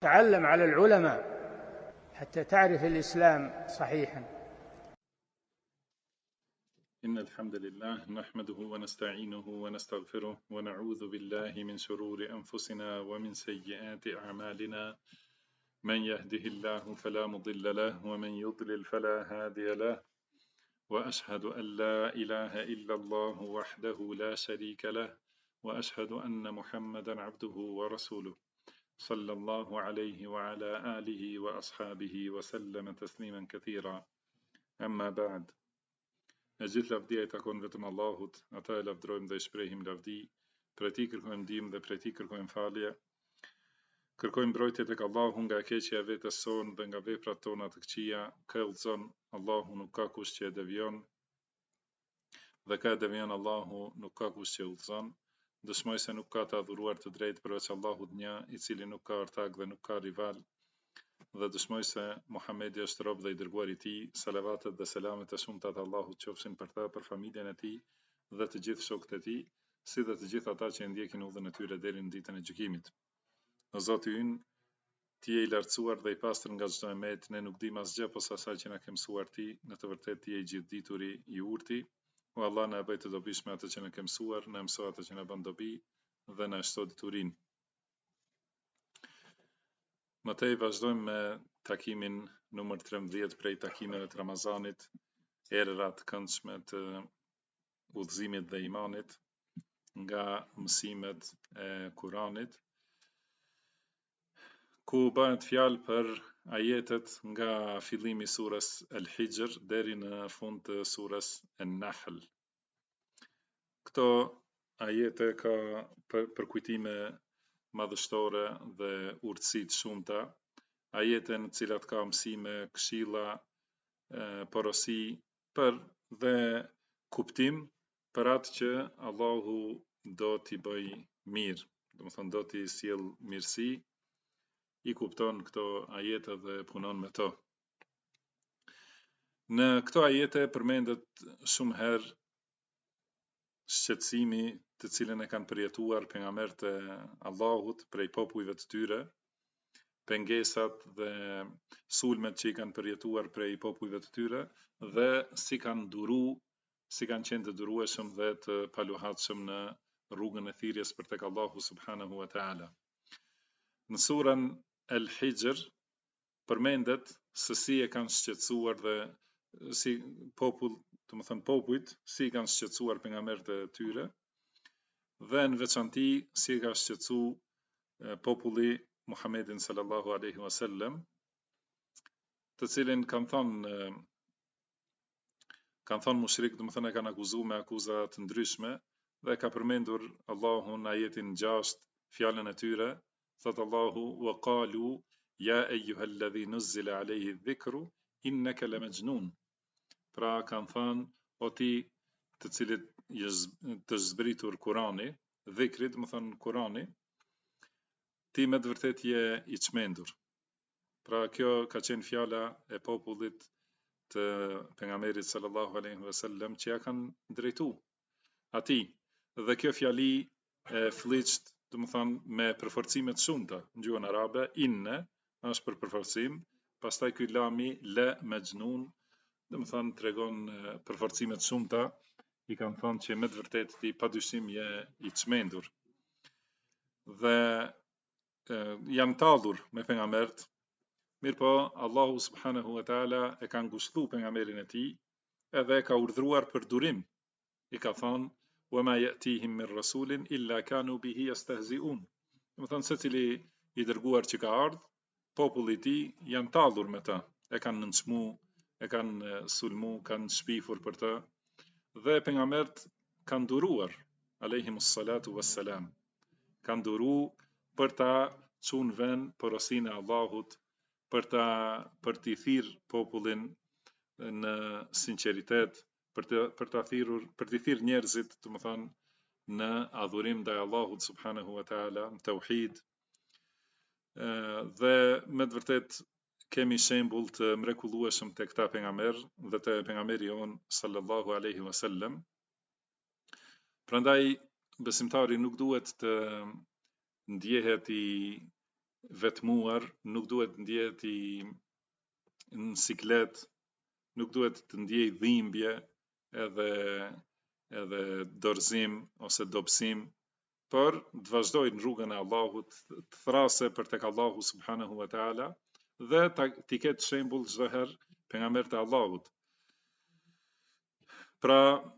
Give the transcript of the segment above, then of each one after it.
تعلم على العلماء حتى تعرف الإسلام صحيحا. إن الحمد لله نحمده ونستعينه ونستغفره ونعوذ بالله من شرور أنفسنا ومن سيئات أعمالنا، من يهده الله فلا مضل له ومن يضلل فلا هادي له، وأشهد أن لا إله إلا الله وحده لا شريك له، وأشهد أن محمدا عبده ورسوله صلى الله عليه وعلى آله وأصحابه وسلم تسليما كثيرا. أما بعد. Gjithë lavdia I takon vetëm Allahut, ata e lavdrojmë dhe I shprehim lavdi, prej Tij kërkojmë ndihmë dhe prej Tij kërkojmë falje. Kërkojmë mbrojtje tek Allahu nga e keqja e vetes sonë dhe nga veprat tona të këqija. Kë udhëzon Allahu nuk ka kush që e devion, dhe ka devion Allahu nuk ka kush që udhëzon. Dëshmoj se nuk ka të adhuruar të drejtë përveç Allahut një, I cili nuk ka ortak dhe nuk ka rival. Dhe dëshmoj se Muhamedi është rob dhe I dërguar I Tij, salavatet dhe selamet e shumta të Allahut qofshin për ta, për familjen e Tij dhe të gjithë shokët e Tij, si dhe të gjithë ata që ndjekin udhën e tyre deri në ditën e gjykimit. O Zoti ynë, Ti je I lartësuar dhe I pastër nga çdo emet, ne nuk dimë asgjë posa asaj që na ke mësuar Ti, në të vërtetë Ti je I gjithdituri, I urti. O Allah, na e bëj të dobishme atë që na ke mësuar, na mëso atë që na bën dobi dhe na shto diturinë. Mëtej vazhdojmë me takimin numër 13 prej takimeve të Ramazanit, erëra të këndshme të udhëzimit dhe imanit nga mësimet e Kuranit, ku bëhet fjalë për ajetet nga fillimi I surës El-Hijr deri në fund të surës En-Nahl. Këto ajete ka përkujtime madhështore dhe urtësi të shumta, ajete në të cilat ka mësime, këshilla, porosi për dhe kuptim për atë që Allahu do t'i bëj mirë, domethënë do t'i sjell mirësi, I kupton këto ajete dhe punon me to. Në këto ajete përmendet shumë herë shqetësimi të cilën e kanë përjetuar pejgamberët e Allahut prej popujve të tyre, pengesat dhe sulmet që I kanë përjetuar prej popujve të tyre dhe si kanë duru, si kanë qenë të durueshëm dhe të paluhatshëm në rrugën e thirrjes për tek Allahu subhanahu wa taala. Në surën El-Hijr përmendet se si e kanë shqetësuar dhe si popujt si kanë shqetësuar pejgamberët e tyre, dhe në veçanti si ka shqetësu populli Muhammedin sallallahu alaihi wasallam, të cilin kanë thonë mushrik, domethënë e kanë akuzuar me akuza të ndryshme, dhe ka përmendur Allahu në ajetin 6 fjalën e tyre, thot Allahu wa qalu ya ayyuhalladhi nuzzila alayhi dhikru innaka lamajnun. Pra kanë thënë, o ti të cilit të zbritur Kurani, dhikri, domethënë Kurani, ti me të vërtet je I çmendur. Pra kjo ka qenë fjala e popullit të pejgamberit sallallahu alaihi wasallam që ja kanë drejtu atij. Dhe kjo fjali e fllihtë, domethënë me përforcime të shumta në gjuhën arabe, inne është për përforcim, pastaj ky lami la majnun, domethënë tregon përforcime të shumta, I kanë thënë që me të vërtet ti padyshim je I çmendur. Dhe janë tallur me pejgambert, mirëpo Allahu subhanahu wa taala e ka ngushëlluar pejgamberin e tij edhe e ka urdhëruar për durim. I ka thënë wa ma yatihim min rasulin illa kanu bihi yastehzi'un. Domethënë secili I dërguar që ka ardhur, populli I tij janë tallur me ta, e kanë nënçmu, e kanë sulmu, kanë shpifur për të, dhe pejgambert kanë duruar alayhimus salatu wassalam, kanë duru për ta çunë vend porosinë e Allahut, për t'i thirr popullin në sinqeritet, për t'i thirr njerëzit, domethënë në adhurim ndaj Allahut subhanahu wa taala, në tauhid. Dhe me të vërtet kemi shembull të mrekullueshëm te këta pejgamber dhe te pejgamberi jon sallallahu alaihi wasallam. Prandaj besimtari nuk duhet të ndjehet vetmuar, nuk duhet ndjehet në siklet, nuk duhet të ndjej dhimbje edhe dorëzim ose dobësim, por të vazhdoj në rrugën e Allahut, të thrase për tek Allahu subhanahu wa taala dhe t'i ketë shembull çdo herë pejgamberët e Allahut. Pra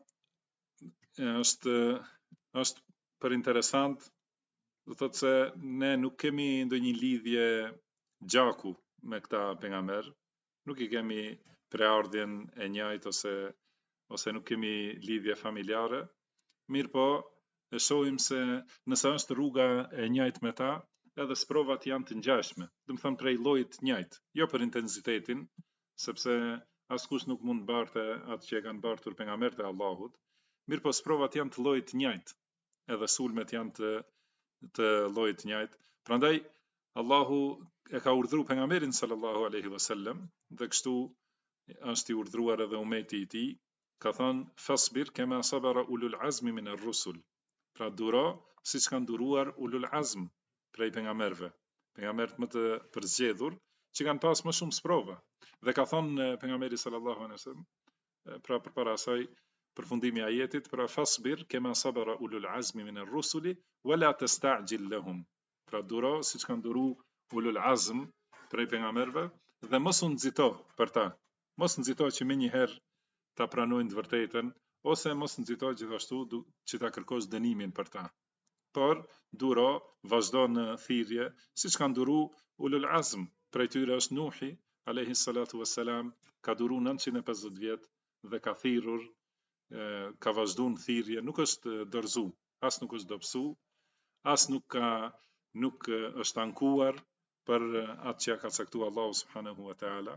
është për interesant, do thotë se ne nuk kemi ndonjë lidhje gjaku me këta pejgamber, nuk i kemi preardhjen e njëjtë ose nuk kemi lidhje familjare, mirë po e shohim se nëse është rruga e njëjtë me ta, edhe sprovat janë të ngjashme, do të thënë prej llojit të njëjtë, jo për intensitetin, sepse askush nuk mund të barte atë që e kanë bartur pejgamberët e Allahut, mirë po sprovat janë të llojit të njëjtë, edhe sulmet janë të llojit të njëjtë. Prandaj Allahu e ka urdhëruar pejgamberin sallallahu alaihi wasallam dhe kështu është i urdhëruar edhe umeti i tij, ka thënë fasbir kema sabara ulul azmi min ar-rusul. Pra duro siç kanë duruar ulul azm prej pejgamberëve, pejgamberët më të përzgjedhur që kanë pas më shumë sprova. Dhe ka thënë pejgamberi sallallahu alaihi wasallam, pra përpara asaj përfundimi i ajetit, pra fasbir kema sabara ulul azmi min ar-rusuli wala tasta'jil lahum. Pra duro siç kanë duru ulul azm prej pejgamberëve dhe mos u nxito për ta. Mos nxito që më një herë ta pranojnë të vërtetën ose mos nxito gjithashtu që ta kërkosh dënimin për ta. Por duro, vazhdo në thirrje siç kanë duru ulul azm. Prej tyre është Nuhi alayhi salatu wassalam, ka duru 950 vjet dhe ka thirrur, ka vazhduar në thirrje, nuk është dorëzu, as nuk është dobësu, as nuk është ankuar për atë që ka caktuar Allahu subhanahu wa taala.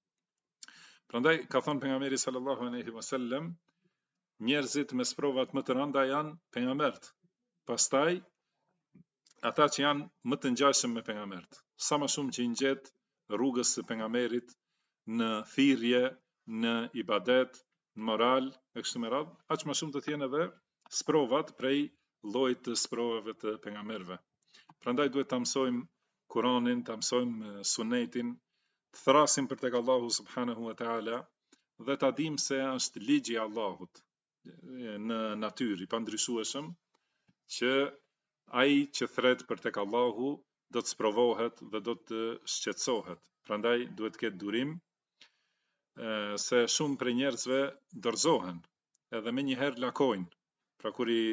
Prandaj ka thënë pejgamberi sallallahu alaihi wasallam, njerëzit me sprovat më të rënda janë pejgamberët. Pastaj ata që janë më të ngjashëm me pejgamberët. Sa më shumë që i ngjet rrugës së pejgamberit në thirrje, në ibadet, në moral, e kështu me radhë, aq më shumë të tjenë edhe sprovat prej llojit të sprovave të pejgamberëve. Prandaj duhet ta mësojmë Kur'anin, ta mësojmë Sunetin, të thrasim për tek Allahu subhanahu wa taala dhe ta dimë se është ligji i Allahut në natyrë i pandryshueshëm që ai që thret për tek Allahu do të sprovohet dhe do të shqetësohet. Prandaj duhet të ketë durim, se shumë prej njerëzve dorëzohen, edhe më njëherë lakojnë. Pra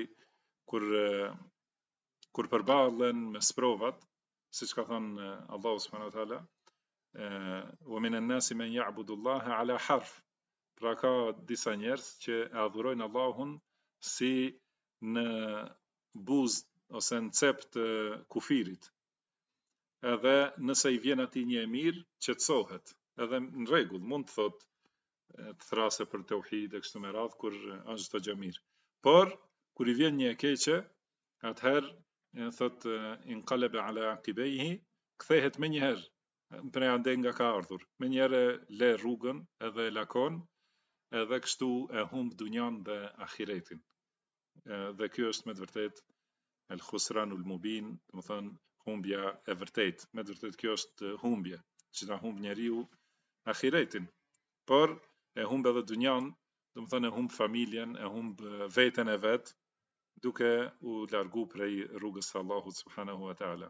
kur përballen me sprovat, siç ka thënë Allahu subhanahu wa taala, wa minan nasi man ya'budu Allaha ala harf. Pra ka disa njerëz që e adhurojnë Allahun si në buzë ose në cep të kufirit. Edhe nëse i vjen atij një e mirë, qetësohet. Edhe në rregull, mund të thotë të thrase për tauhid e kështu me radhë kur është çdo gjë mirë. Por kur i vjen një e keqe, atëherë thotë inqalaba ala aqibaihi, kthehet më një herë prej ande nga ka ardhur. Më një herë le rrugën edhe e lakon, edhe kështu e humb dunjan dhe ahiretin. Dhe kjo është me të vërtetë el khusranul mubin, do të thonë humbja e vërtetë. Me të vërtetë kjo është humbje, që ta humb njeriu ahiretin. Por e humb edhe dunjan, do të thonë e humb familjen, e humb veten e vet, duke u largu prej rrugës së Allahut subhanahu wa taala.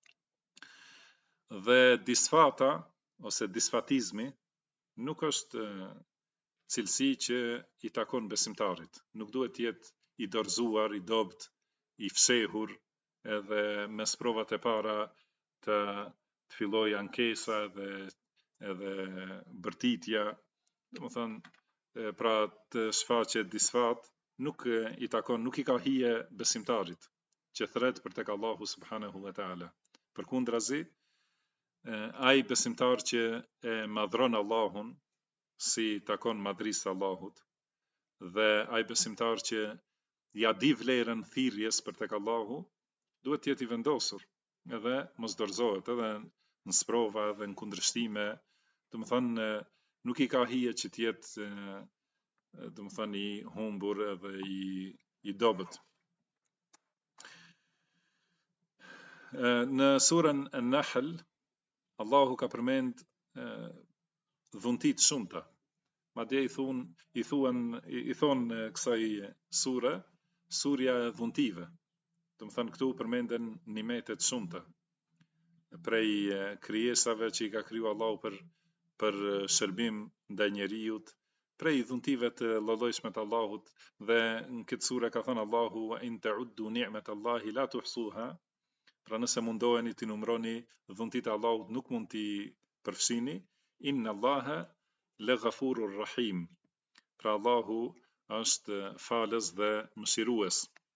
Dhe disfata ose disfatizmi nuk është cilësi që i takon besimtarit. Nuk duhet të jetë i dorëzuar, i dobt, i fshehur, edhe me sprovat e para të filloj ankesa edhe bërtitja, do të thonë pra të shfaqet disfat, nuk i takon, nuk i ka hije besimtarit që thret për tek Allahu subhanahu wa taala. Përkundrazi, ai besimtar që e madhron Allahun si takon madhrisë Allahut, dhe ai besimtar që ja di vlerën thirrjes për tek Allahu, duhet të jetë i vendosur, edhe mos dorëzohet edhe në sprova edhe në kundërshtime, do të thonë nuk i ka hije që të jetë do të thonë i humbur edhe i dobët. Në surën An-Nahl, Allahu ka përmend dhunti të shumta. Madje i thon kësaj sure, surja e dhuntive. Do të thënë këtu përmenden nimete të shumta prej krijesave që i ka kriju Allahu për shërbim ndaj njerëzit, prej dhuntive të lloj-llojshme të Allahut, dhe në këtë sure ka thënë Allahu wa in ta'uddu ni'matallahi la tuhsuha. Pra nëse mundoheni t'i numroni dhuntit e Allahut nuk mund t'i përfshini. Inna Allaha la ghafurur rahim. Pra Allahu është falës dhe mëshirues.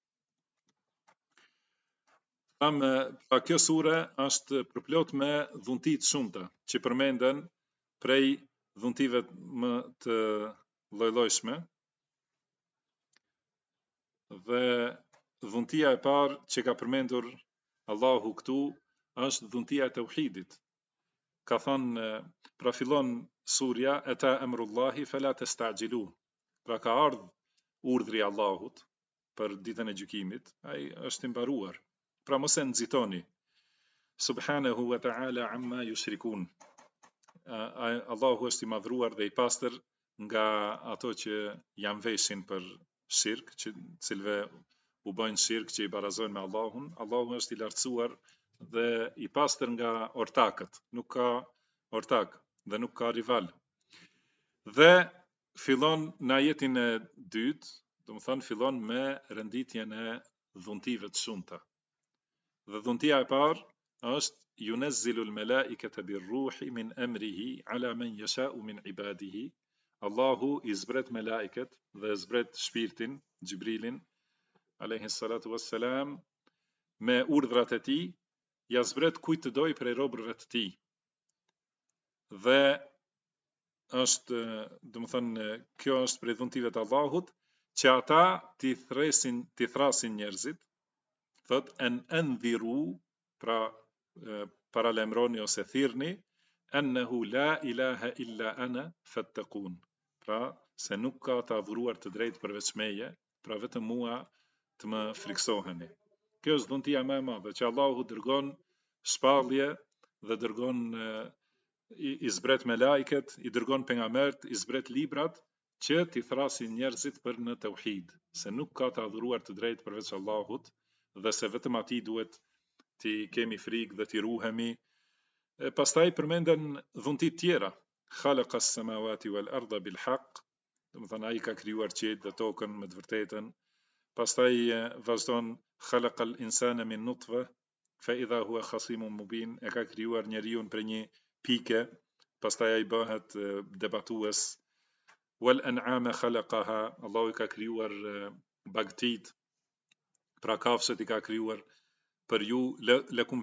Pra kjo sure është përplot me dhunti të shumta që përmenden prej dhuntive më të lloj-llojshme. Dhe dhuntia e parë që ka përmendur Allahu këtu është dhuntia e tauhidit. Ka thënë, pra fillon surja ata emrullahi fala tasta'jilu. Pra ka ardhur urdhri i Allahut për ditën e gjykimit, ai është i mbaruar. Pra mos e nxitoni. Subhanahu wa ta'ala amma yushrikun. Allahu është i madhruar dhe i pastër nga ato që janë veshin për shirk, që cilve u bëjnë shirk, që i barazojnë me Allahun. Allahu është i lartësuar dhe i pastër nga ortakët, nuk ka ortak dhe nuk ka rival. Dhe fillon në ajetin e dytë, do të thënë fillon me renditjen e dhuntive të shumta. Dhe dhuntia e parë është yunazzilul malaikata birruhi min amrihi ala man yasha'u min ibadihi. Allahu i zbret melaiket dhe zbret shpirtin, Xhibrilin alayhi salatu wassalam, me urdhrat e tij, ja zbret kujt të doj prej robërve të tij. Dhe është, do të thënë, kjo është prej dhuntive të Allahut, që ata t'i thrasin njerëzit, thot en endhiru, pra paralemroni ose thirrni, ennehu la ilaha illa ana fattaqun. Pra se nuk ka të adhuruar të drejtë përveç meje, pra vetëm mua të më friksoheni. Kjo është dhuntia më e madhe, që Allahu dërgon shpallje dhe dërgon i zbret me laiket, i dërgon pejgambert, i zbret librat që t'i thrasin njerëzit për në tauhid, se nuk ka të adhuruar të drejtë përveç Allahut dhe se vetëm atij duhet t'i kemi frikë dhe t'i ruhemi. Pastaj përmenden dhunti tjera, khalaqa as-samawati wal arda bil haqq, do të thënë ai ka krijuar qiellin dhe tokën me të vërtetën. Pastaj vazhdon khalaqa al-insana min nutfa fa idha huwa khasimun mubin, e ka krijuar njeriu për një pike, pastaj ai bëhet debatues. Wal an'ama khalaqaha, Allahu i ka krijuar bagtit, pra kafshët i ka krijuar për ju, lakum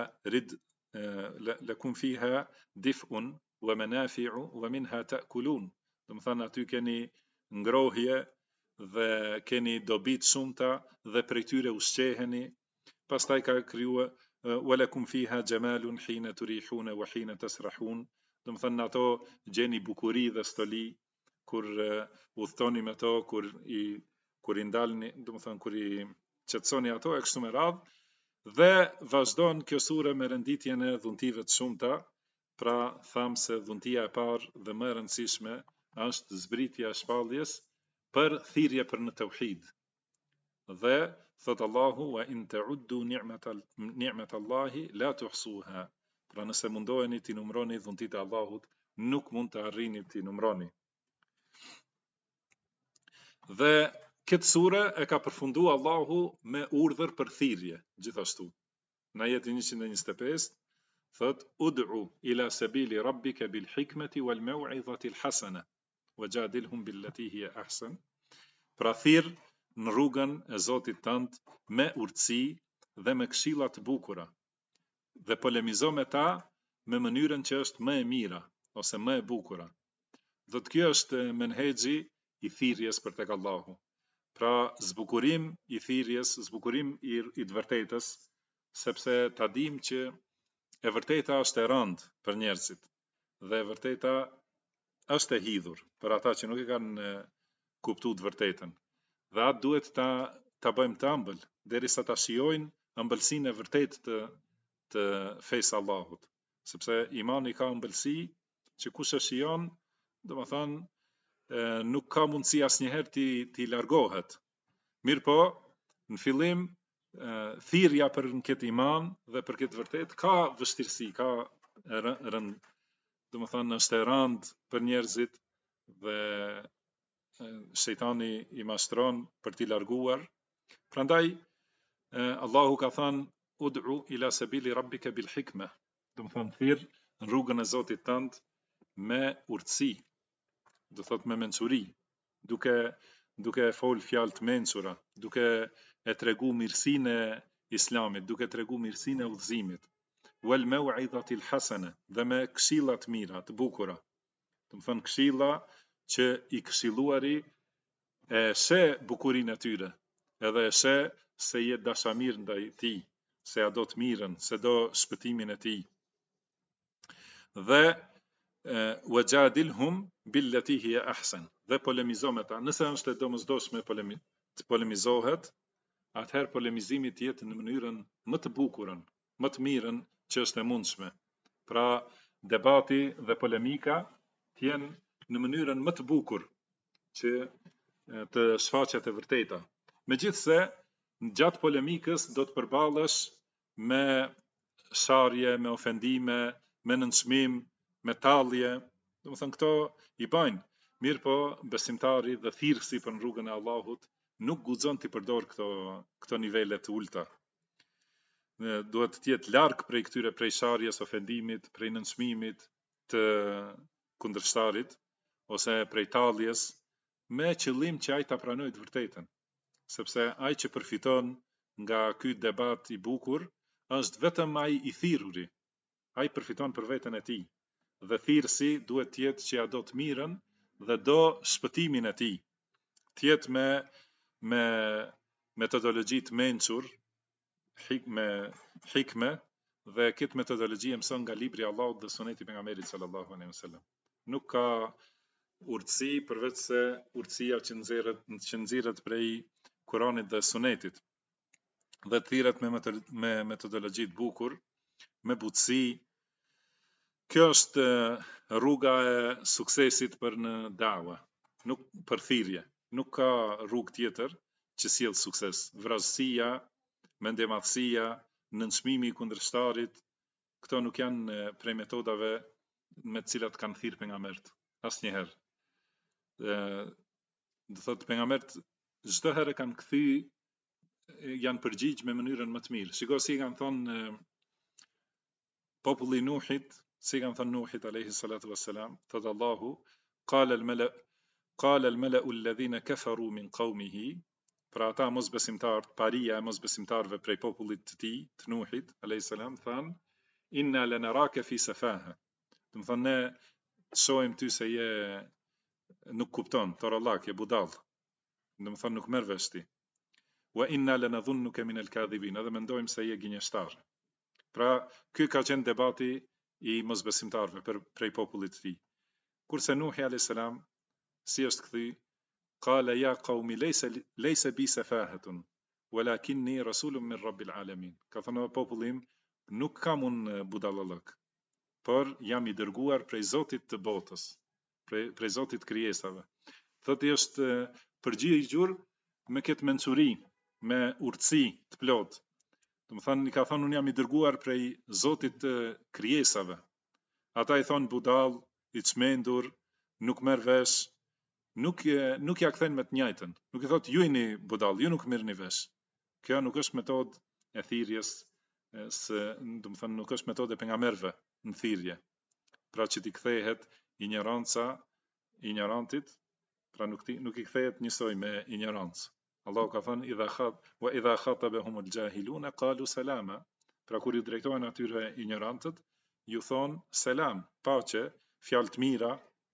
fiha dif'un wa manafi'u wa minha ta'kulun. Do të thënë aty keni ngrohje dhe keni dobi të shumta dhe prej tyre ushqeheni. Pastaj ka krijuar walakum fiha jamalun hina turihuna wa hina tasrahun. Do të thënë ato gjeni bukuri dhe stoli kur udhtoni me to, kur i ndalni, do të thënë kur i qetësoni ato e kështu me radhë. Dhe vazhdon kjo sure me renditjen e dhuntive të shumta. Pra tham se dhuntia e parë dhe më e rëndësishme është zbritja e shpalljes për thirrje për në tauhid. Dhe thot Allahu wa in ta'uddu ni'matallahi la tuhsuha. Pra nëse mundoheni t'i numroni dhuntit e Allahut, nuk mund të arrini t'i numroni. Dhe këtë sure e ka përfundu Allahu me urdhër për thirrje, gjithashtu. Në ajetin 125 thot ud'u ila sabili rabbika bil hikmeti wal mau'izati al hasana wajadilhum billati hiya ahsan. Pra thirr në rrugën e Zotit tënd me urtësi dhe me këshilla të bukura, dhe polemizo me ta me mënyrën që është më e mira ose më e bukura. Dhe kjo është menhexhi i thirrjes për tek Allahu. Pra zbukurim i thirrjes, zbukurim i të vërtetës, sepse ta dim që e vërteta është e rëndë për njerëzit dhe e vërteta është e hidhur për ata që nuk e kanë kuptuar të vërtetën. Dhe atë duhet ta bëjmë të ëmbël derisa ta shijojnë ëmbëlsinë e vërtetë të fesë Allahut, sepse imani ka ëmbëlsi që kush e shijon, domethënë nuk ka mundësi asnjëherë ti largohet. Mirë po, në fillim thirrja për në këtë iman dhe për këtë vërtet ka vështirësi, ka domethënë është e rëndë për njerëzit dhe shejtani i mashtron për t'i larguar. Prandaj Allahu ka thënë ud'u ila sabili rabbika bil hikma, domethënë thirr në rrugën e Zotit tënd me urtësi, do thot me mençuri, duke fol fjalë të mençura, duke e tregu mirësinë e Islamit, duke tregu mirësinë e udhëzimit. Wal maw'izatil hasana, dhe me këshilla të mira, të bukura. Domethënë këshilla që i këshilluari e sheh bukurinë e tyre, edhe e sheh se je dashamir ndaj tij, se ja do të mirën, se do shpëtimin e tij. Dhe wajadilhum billati hiya ahsan, dhe polemizo me ta. Nëse është e domosdoshme të polemizohet, atëherë polemizimi të jetë në mënyrën më të bukurën, më të mirën që është e mundshme. Pra debati dhe polemika të jenë në mënyrën më të bukur që të shfaqet e vërteta. Megjithse gjatë polemikës do të përballesh me sharje, me ofendime, me nënçmim, me tallje, domethënë këto i bajnë. Mirë po, besimtari dhe thirrësi për në rrugën e Allahut nuk guxon të përdor këto nivele të ulta. Duhet të jetë larg prej këtyre, prej sharjes, ofendimit, prej nënçmimit të kundërshtarit ose prej talljes, me qëllim që ai ta pranojë të vërtetën. Sepse ai që përfiton nga ky debat i bukur është vetëm ai i thirruri. Ai përfiton për veten e tij. Dhe thirrsi duhet të jetë që ja do të mirën dhe do shpëtimin e tij. Të jetë me metodologji të mençur, me hikme, dhe këtë metodologji e mëson nga libri i Allahut dhe suneti i pejgamberit sallallahu alaihi wasallam. Nuk ka urtësi përveç se urtësia që nxirret prej Kuranit dhe Sunetit. Dhe thirret me metodologji të bukur, me butësi. Kjo është rruga e suksesit për në dawa, nuk për thirrje. Nuk ka rrugë tjetër që sjell sukses. Vrasësia, mendemadhësia, nënçmimi i kundërshtarit, këto nuk janë prej metodave me të cilat kanë thirrë pejgambert. Asnjëherë. Do thotë pejgambert çdo herë kanë janë përgjigj me mënyrën më të mirë. Shikoj si kanë thonë populli Nuhit, si kanë thonë Nuhit alayhi salatu wassalam, thot Allahu, qala al-mala'u alladhina kafaru min qawmihi, pra ata mosbesimtarët, paria e mosbesimtarëve prej popullit të tij, të Nuhit alayhi salam, thanë inna lanaraka fi safaha. Do të thonë ne shohim ty se je nuk kupton, torallak, je budall. Do të thonë nuk merr vesh ti. Wa inna lanadhunnuka min al-kadhibin, edhe mendojmë se je gënjeshtar. Pra, ky ka qenë debati i mosbesimtarëve prej popullit të tij. Kurse Nuhi alayhis salam si është kthy, qala ya qaumi laysa bi safahatun walakinni rasulun min rabbil alamin. Ka thënë popullim, nuk kam unë budallallëk, por jam i dërguar prej Zotit të botës, prej Zotit të krijesave. Thotë është përgjigjur me këtë mençuri, me urtësi të plotë. Do të thonë, i ka thonë unë jam i dërguar prej Zotit të krijesave. Ata i thonë budall, i çmendur, nuk merr vesh, nuk ja kthen me të njëjtën. Nuk i thotë ju jeni budall, ju nuk merrni vesh. Kjo nuk është metodë e thirrjes, do të thonë nuk është metodë e pejgamberëve në thirrje. Pra që ti kthehet ignorantit, pra nuk i kthehet njësoj me ignorancë. Allahu ka thënë wa idha khatabahum al-jahilun qalu salama. Pra kur i drejtohen atyre ignorantët, ju thon selam, paqe, fjalë të mira.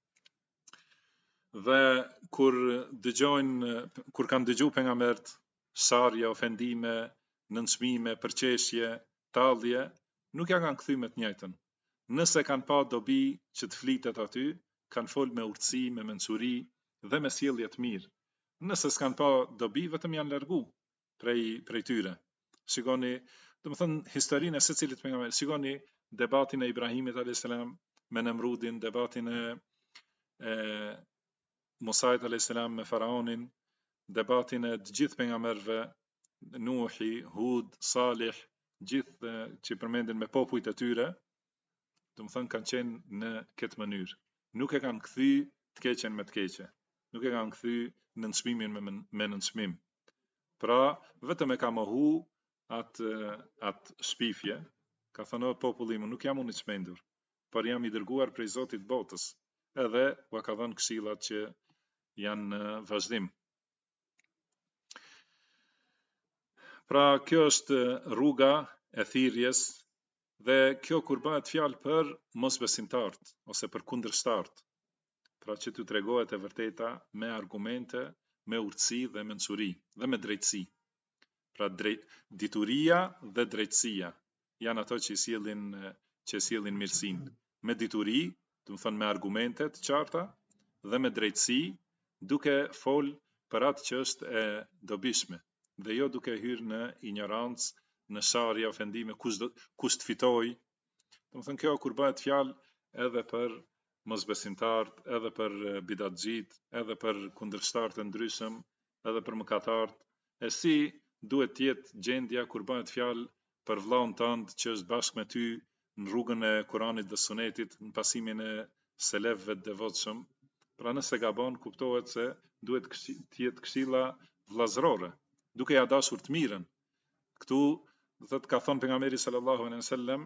Dhe kur kanë dëgjuar pejgambert sharje, ofendime, nënçmime, përqeshje, tallje, nuk ja kanë kthy me të njëjtën. Nëse kanë pa dobi që të flitet aty, kanë fol me urtësi, me mençuri dhe me sjellje të mirë. Nëse s'kan pa dobi, vetëm janë largu prej tyre. Shikoni, domethënë historinë e secilit pejgamber. Shikoni debatin e Ibrahimit alayhis salam me Nemrudin, debatin e Musait alayhis salam me Faraonin, debatin e të gjithë pejgamberëve, Nuhi, Hud, Salih, gjithë që përmenden me popujt e tyre, domethënë kanë qenë në këtë mënyrë. Nuk e kanë kthy të keqen me të keqe. Nuk e kanë kthy nënçmimin me nënçmim. Pra, vetëm e ka mohu atë shpifje, ka thënë o populli im, nuk jam unë i çmendur, por jam i dërguar prej Zotit botës, edhe ua ka dhënë këshillat që janë në vazhdim. Pra, kjo është rruga e thirrjes, dhe kjo kur bëhet fjalë për mosbesimtarët ose për kundërshtarët. Pra që t'ju tregohet e vërteta me argumente, me urtësi dhe me mençuri dhe me drejtësi. Pra dituria dhe drejtësia janë ato që sjellin mirësinë. Me dituri, do të thonë me argumente të qarta, dhe me drejtësi, duke fol për atë që është e dobishme, dhe jo duke hyrë në ignorancë, në sharje, ofendime, kush të fitoj. Do të thonë kjo kur bëhet fjalë edhe për mosbesimtarët, edhe për bidatxhit, edhe për kundërshtarët e ndryshëm, edhe për mëkatarët, e si duhet të jetë gjendja kur bëhet fjalë për vllaun tënd që është bashkë me ty në rrugën e Kuranit dhe Sunetit, në pasimin e selefëve të devotshëm. Pra nëse gabon, kuptohet se duhet të jetë këshilla vllazërore, duke ja dashur të mirën. Këtu thot ka thënë pejgamberi sallallahu alaihi wasallam,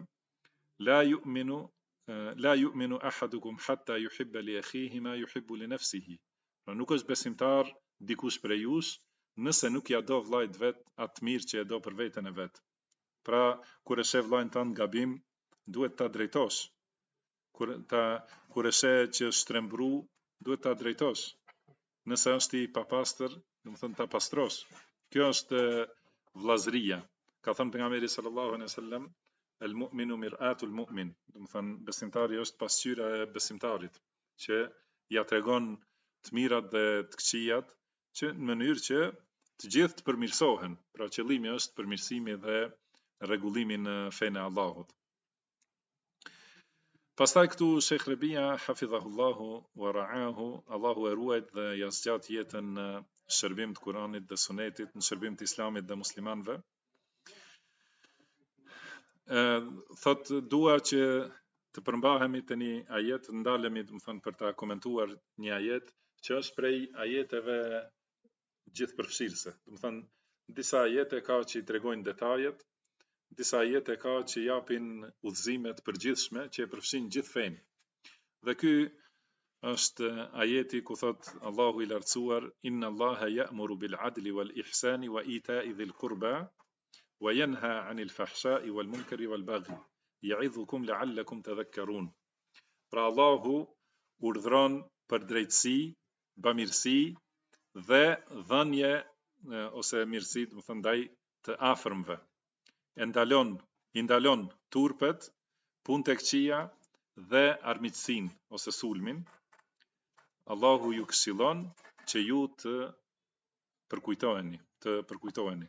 la yu'minu ahadukum hatta yuhibba li akhihi ma yuhibbu li nafsihi. Pra nuk është besimtar dikush prej jush nëse nuk ja do vllajt vet atë mirë që e do për veten e vet. Pra kur e sheh vllajën tënd gabim, duhet ta drejtosh. Kur e sheh që është shtrembru, duhet ta drejtosh. Nëse është i papastër, do të thënë ta pastrosh. Kjo është vllazëria. Ka thënë pejgamberi sallallahu alaihi wasallam, el mu'minu mir'atul mu'min. Do të thënë besimtari është pasqyra e besimtarit, që ja tregon të mirat dhe të këqijat, që në mënyrë që të gjithë të përmirësohen. Pra qëllimi është përmirësimi dhe rregullimi në fenë e Allahut. Pastaj këtu Sheikh Rabia hafidhahullahu wa ra'ahu, Allahu e ruajt dhe ja zgjat jetën në shërbim të Kuranit dhe Sunetit, në shërbim të Islamit dhe muslimanëve. Thot dua që të përmbahemi të një ajet, ndalemi do të thënë për ta komentuar një ajet që është prej ajeteve gjithëpërfshirëse. Do të thënë disa ajete ka që i tregojnë detajet, disa ajete ka që japin udhëzime të përgjithshme që e përfshin gjithë fenë. Dhe ky është ajeti ku thot Allahu i lartësuar, inna Allaha ya'muru bil adli wal ihsani wa ita'i dhil qurba wa yanha 'anil fahsha'i wal munkari wal baghi ya'idhukum la'allakum tadhakkarun. Pra Allahu urdhron për drejtësi, bamirësi dhe dhënje ose mirësi, do të thënë ndaj të afërmve. I ndalon turpet, punë të këqija dhe armiqsinë ose sulmin. Allahu ju këshillon që ju të përkujtoheni.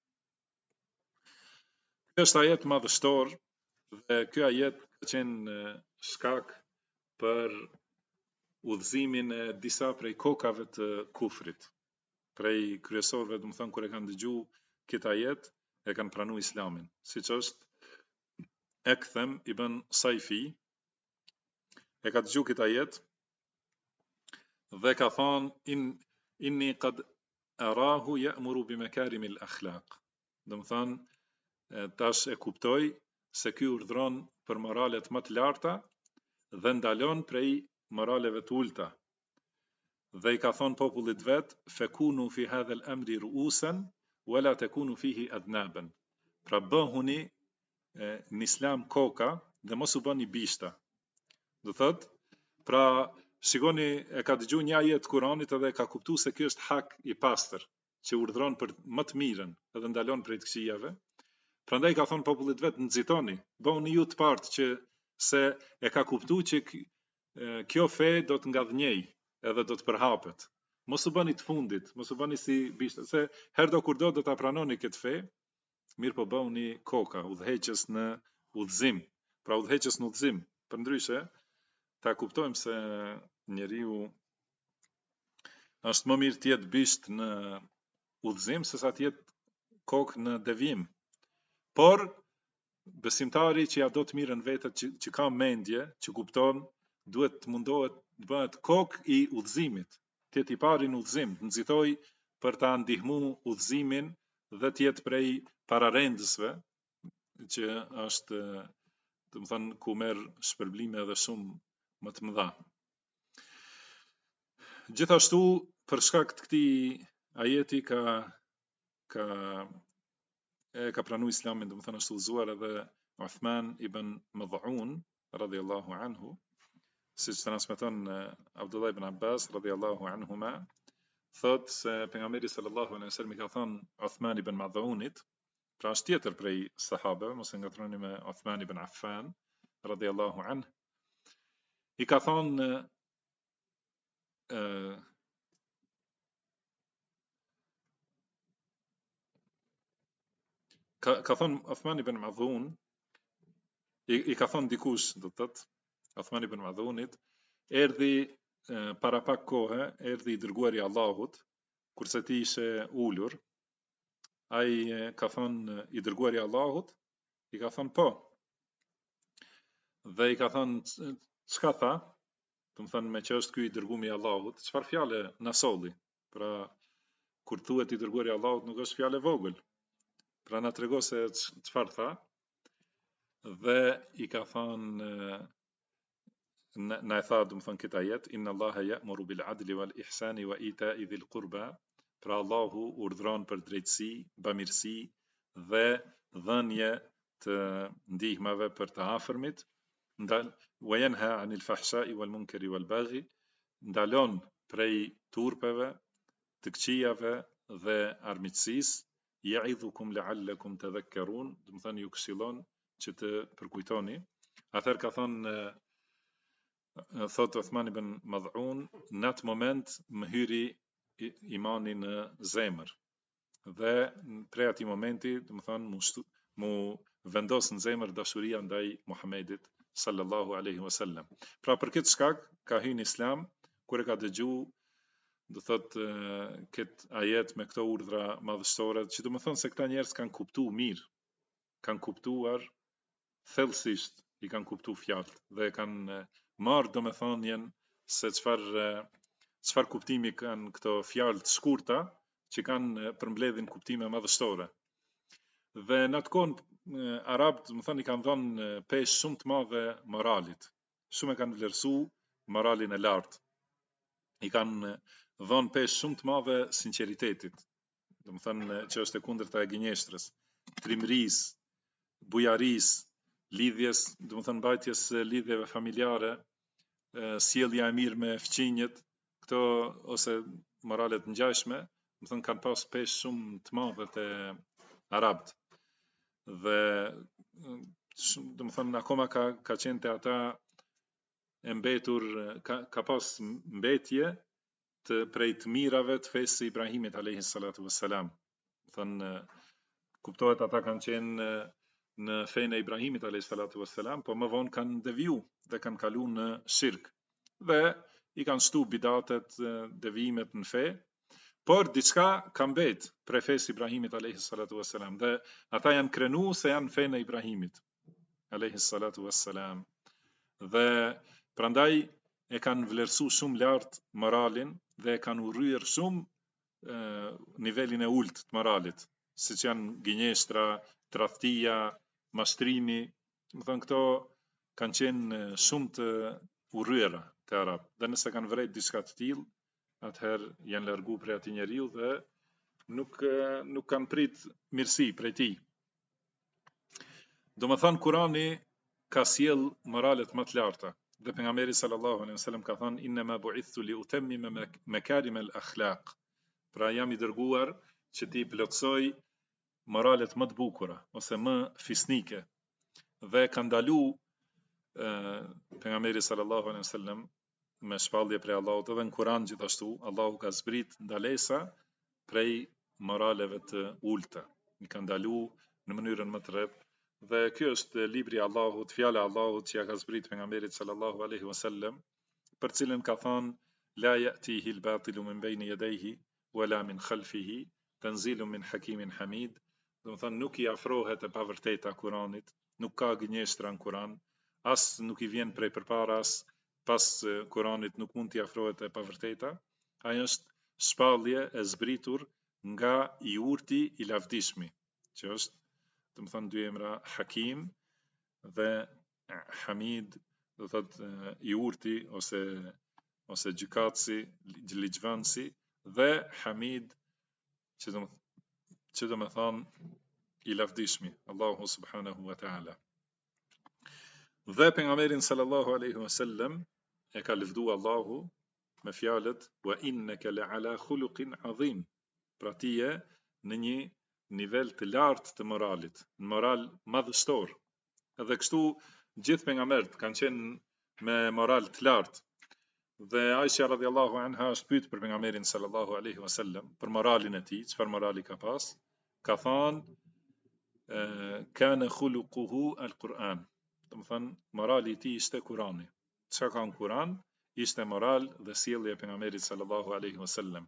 Kjo është ajet madhështor dhe ky ajet ka qenë shkak për udhëzimin e disa prej kokave të kufrit. Prej kryesorëve, do të thënë kur e kanë dëgjuar këtë ajet, e kanë pranuar Islamin, siç është Ekdhem ibn Saifi, e ka dëgjuar këtë ajet dhe ka thënë inni qad arahu ya'muru bi makarimil akhlaq. Do të thënë tash e kuptoj se ky urdhron për moralet më të larta dhe ndalon prej moraleve të ulta. Dhe i ka thonë popullit vet, fekunu fi hadha al-amri ru'usan wala takunu fihi adnaban. Pra bëhuni në Islam koka dhe mos u bëni bishta. Do thot, pra shikoni, e ka dëgjuar një ajet Kuranit edhe ka kuptuar se ky është hak i pastër, që urdhron për më të mirën edhe ndalon prej të këqijave. Prandaj ka thonë popullit vet, nxitoni, bëhuni ju të partë që se e ka kuptuar që kjo fe do të ngadhnjej edhe do të përhapet. Mos u bëni të fundit, mos u bëni si bishta, se herë do kur do ta pranoni këtë fe, mirë po bëuni koka, udhëheqës në udhëzim. Pra udhëheqës në udhëzim. Përndryshe, ta kuptojmë se njeriu është më mirë të jetë bisht në udhëzim se sa të jetë kokë në devijim. Por besimtari që ja do të mirën vetët, që ka mendje, që kupton, duhet të mundohet të bëhet kokë i udhëzimit, të jetë i pari në udhëzim, të nxitoj për ta ndihmu udhëzimin dhe të jetë prej pararendësve, që është, do të thënë, ku merr shpërblime edhe shumë më të mëdha. Gjithashtu, për shkak të këtij ajeti ka pranu Islamin, do të thënë është udhëzuar edhe Uthman ibn Mad'un radhiyallahu anhu, siç transmeton Abdullah ibn Abbas radhiyallahu anhuma, thot se pejgamberi sallallahu alaihi wasallam i ka thënë Uthman ibn Mad'unit, pra është tjetër prej sahabeve, mos e ngatroni me Uthman ibn Affan radhiyallahu anhu, i ka thënë ka thonë Uthman ibn Mad'un, i ka thonë dikush, do të thotë Uthman ibn Mad'unit, erdhi para pak kohe, erdhi i dërguari i Allahut, kurse ti ishe ulur. Ai ka thonë i dërguari i Allahut, i ka thonë po. Dhe i ka thonë çka tha? Do të thënë me që është ky i dërguari i Allahut, çfarë fjale na solli? Pra kur thuhet i dërguari i Allahut nuk është fjalë vogël. Pra na trego se çfarë tha, dhe i ka thënë, na e tha, do të thënë këtë ajet, inna Allaha ya'muru bil adli wal ihsani wa ita'i dhil qurba, pra Allahu urdhron për drejtësi, bamirësi dhe dhënje të ndihmave për të afërmit, wa yanha 'anil fahsha'i wal munkari wal baghi, ndalon prej turpeve, të këqijave dhe armiqësisë, ya'idhukum la'allakum tadhakkarun, do të thënë ju këshillon që të përkujtoni. Atëherë ka thënë, thot Uthman ibn Mad'un, në atë moment më hyri imani në zemër. Dhe prej atij momenti, do të thënë, mu vendos në zemër dashuria ndaj Muhamedit sallallahu alaihi wasallam. Pra për këtë shkak ka hyrë në Islam, kur e ka dëgju, do thotë këtë ajet me këto urdhra madhështore, që do të thonë se këta njerëz kanë kuptuar mirë, kanë kuptuar thellësisht, i kanë kuptuar fjalët dhe kanë marrë domethënien se çfarë kuptimi kanë këto fjalë të shkurta që kanë përmbledhin kuptime madhështore. Dhe në atë kohë arabët, do të thënë, i kanë dhënë peshë shumë të madhe moralit. Shumë e kanë vlerësuar moralin e lartë. I kanë dhënë peshë shumë të madhe sinqeritetit. Do të thënë që është e kundërta e gënjeshtrës, trimërisë, bujarisë, lidhjes, do të thënë mbajtjes lidhjeve familjare, sjellja e mirë me fëmijët, këto ose moralet ngjashme, do të thënë kanë pas peshë shumë të madhe te arabët. Dhe do të thënë akoma ka qenë te ata e mbetur, ka pas mbetje të prej të mirave të fesë së Ibrahimit alayhi salatu wassalam. Do thënë kuptohet ata kanë qenë në fenë e Ibrahimit alayhi salatu wassalam, po më vonë kanë deviju dhe kanë kaluar në shirk. Dhe i kanë shtu bidatet, devijimet në fe, por diçka ka mbet prej fesë Ibrahimit alayhi salatu wassalam, dhe ata janë krenu se janë fenë e Ibrahimit alayhi salatu wassalam. Dhe prandaj e kanë vlerësu shumë lart moralin dhe e kanë urryer shumë nivelin e ulët të moralit, siç janë gënjeshtra, tradhtia, mashtrimi, do thënë këto kanë qenë shumë të urryera te arab. Dhe nëse kanë vërejt diçka të tillë, atëherë janë largu prej atij njeriu dhe nuk kanë prit mirësi prej tij. Domethënë Kurani ka sjell moralet më të larta. Dhe pejgamberi sallallahu alaihi wasallam ka thënë inna ma bu'ithtu li utammima makarim al-akhlaq. Pra jam i dërguar që ti plotësoj moralet më të bukura ose më fisnike. Dhe ka ndalu pejgamberi sallallahu alaihi wasallam me shpallje prej Allahut, edhe në Kur'an gjithashtu Allahu ka zbrit ndalesa prej moraleve të ulta. I ka ndalu në mënyrën më të rreth. Dhe ky është libri i Allahut, fjala e Allahut që ja ka zbrit pejgamberit sallallahu alaihi wasallam, për cilën ka thënë la ya'tihi al-batilu min bayni yadayhi wala min khalfihi tanzilun min hakimin hamid. Do të thënë nuk i afrohet e pavërteta Kuranit, nuk ka gënjeshtra në Kuran, as nuk i vjen prej përpara, as pas Kuranit nuk mund t'i afrohet e pavërteta. Ai është shpallje e zbritur nga i urti i lavdishmi, që është, do të thënë, dy emra Hakim dhe Hamid, do thotë i urti ose gjykatësi, ligjvënësi, dhe Hamid që do të thonë i lavdishmi, Allahu subhanahu wa ta'ala. Dhe pejgamberin sallallahu alaihi wasallam e ka lëvdu Allahu me fjalët wa innaka la'ala khuluqin azim. Pra ti je në një nivel të lartë të moralit, në moral madhështor. Edhe kështu gjithë pejgamberët kanë qenë me moral të lartë. Dhe Aisha radhiyallahu anha është pyet për pejgamberin sallallahu alaihi wasallam për moralin e tij, çfarë morali ka pas. Ka thënë kana khuluquhu al-Quran. Do të thënë morali i tij ishte Kurani. Çka ka në Kuran ishte moral dhe sjellje e pejgamberit sallallahu alaihi wasallam.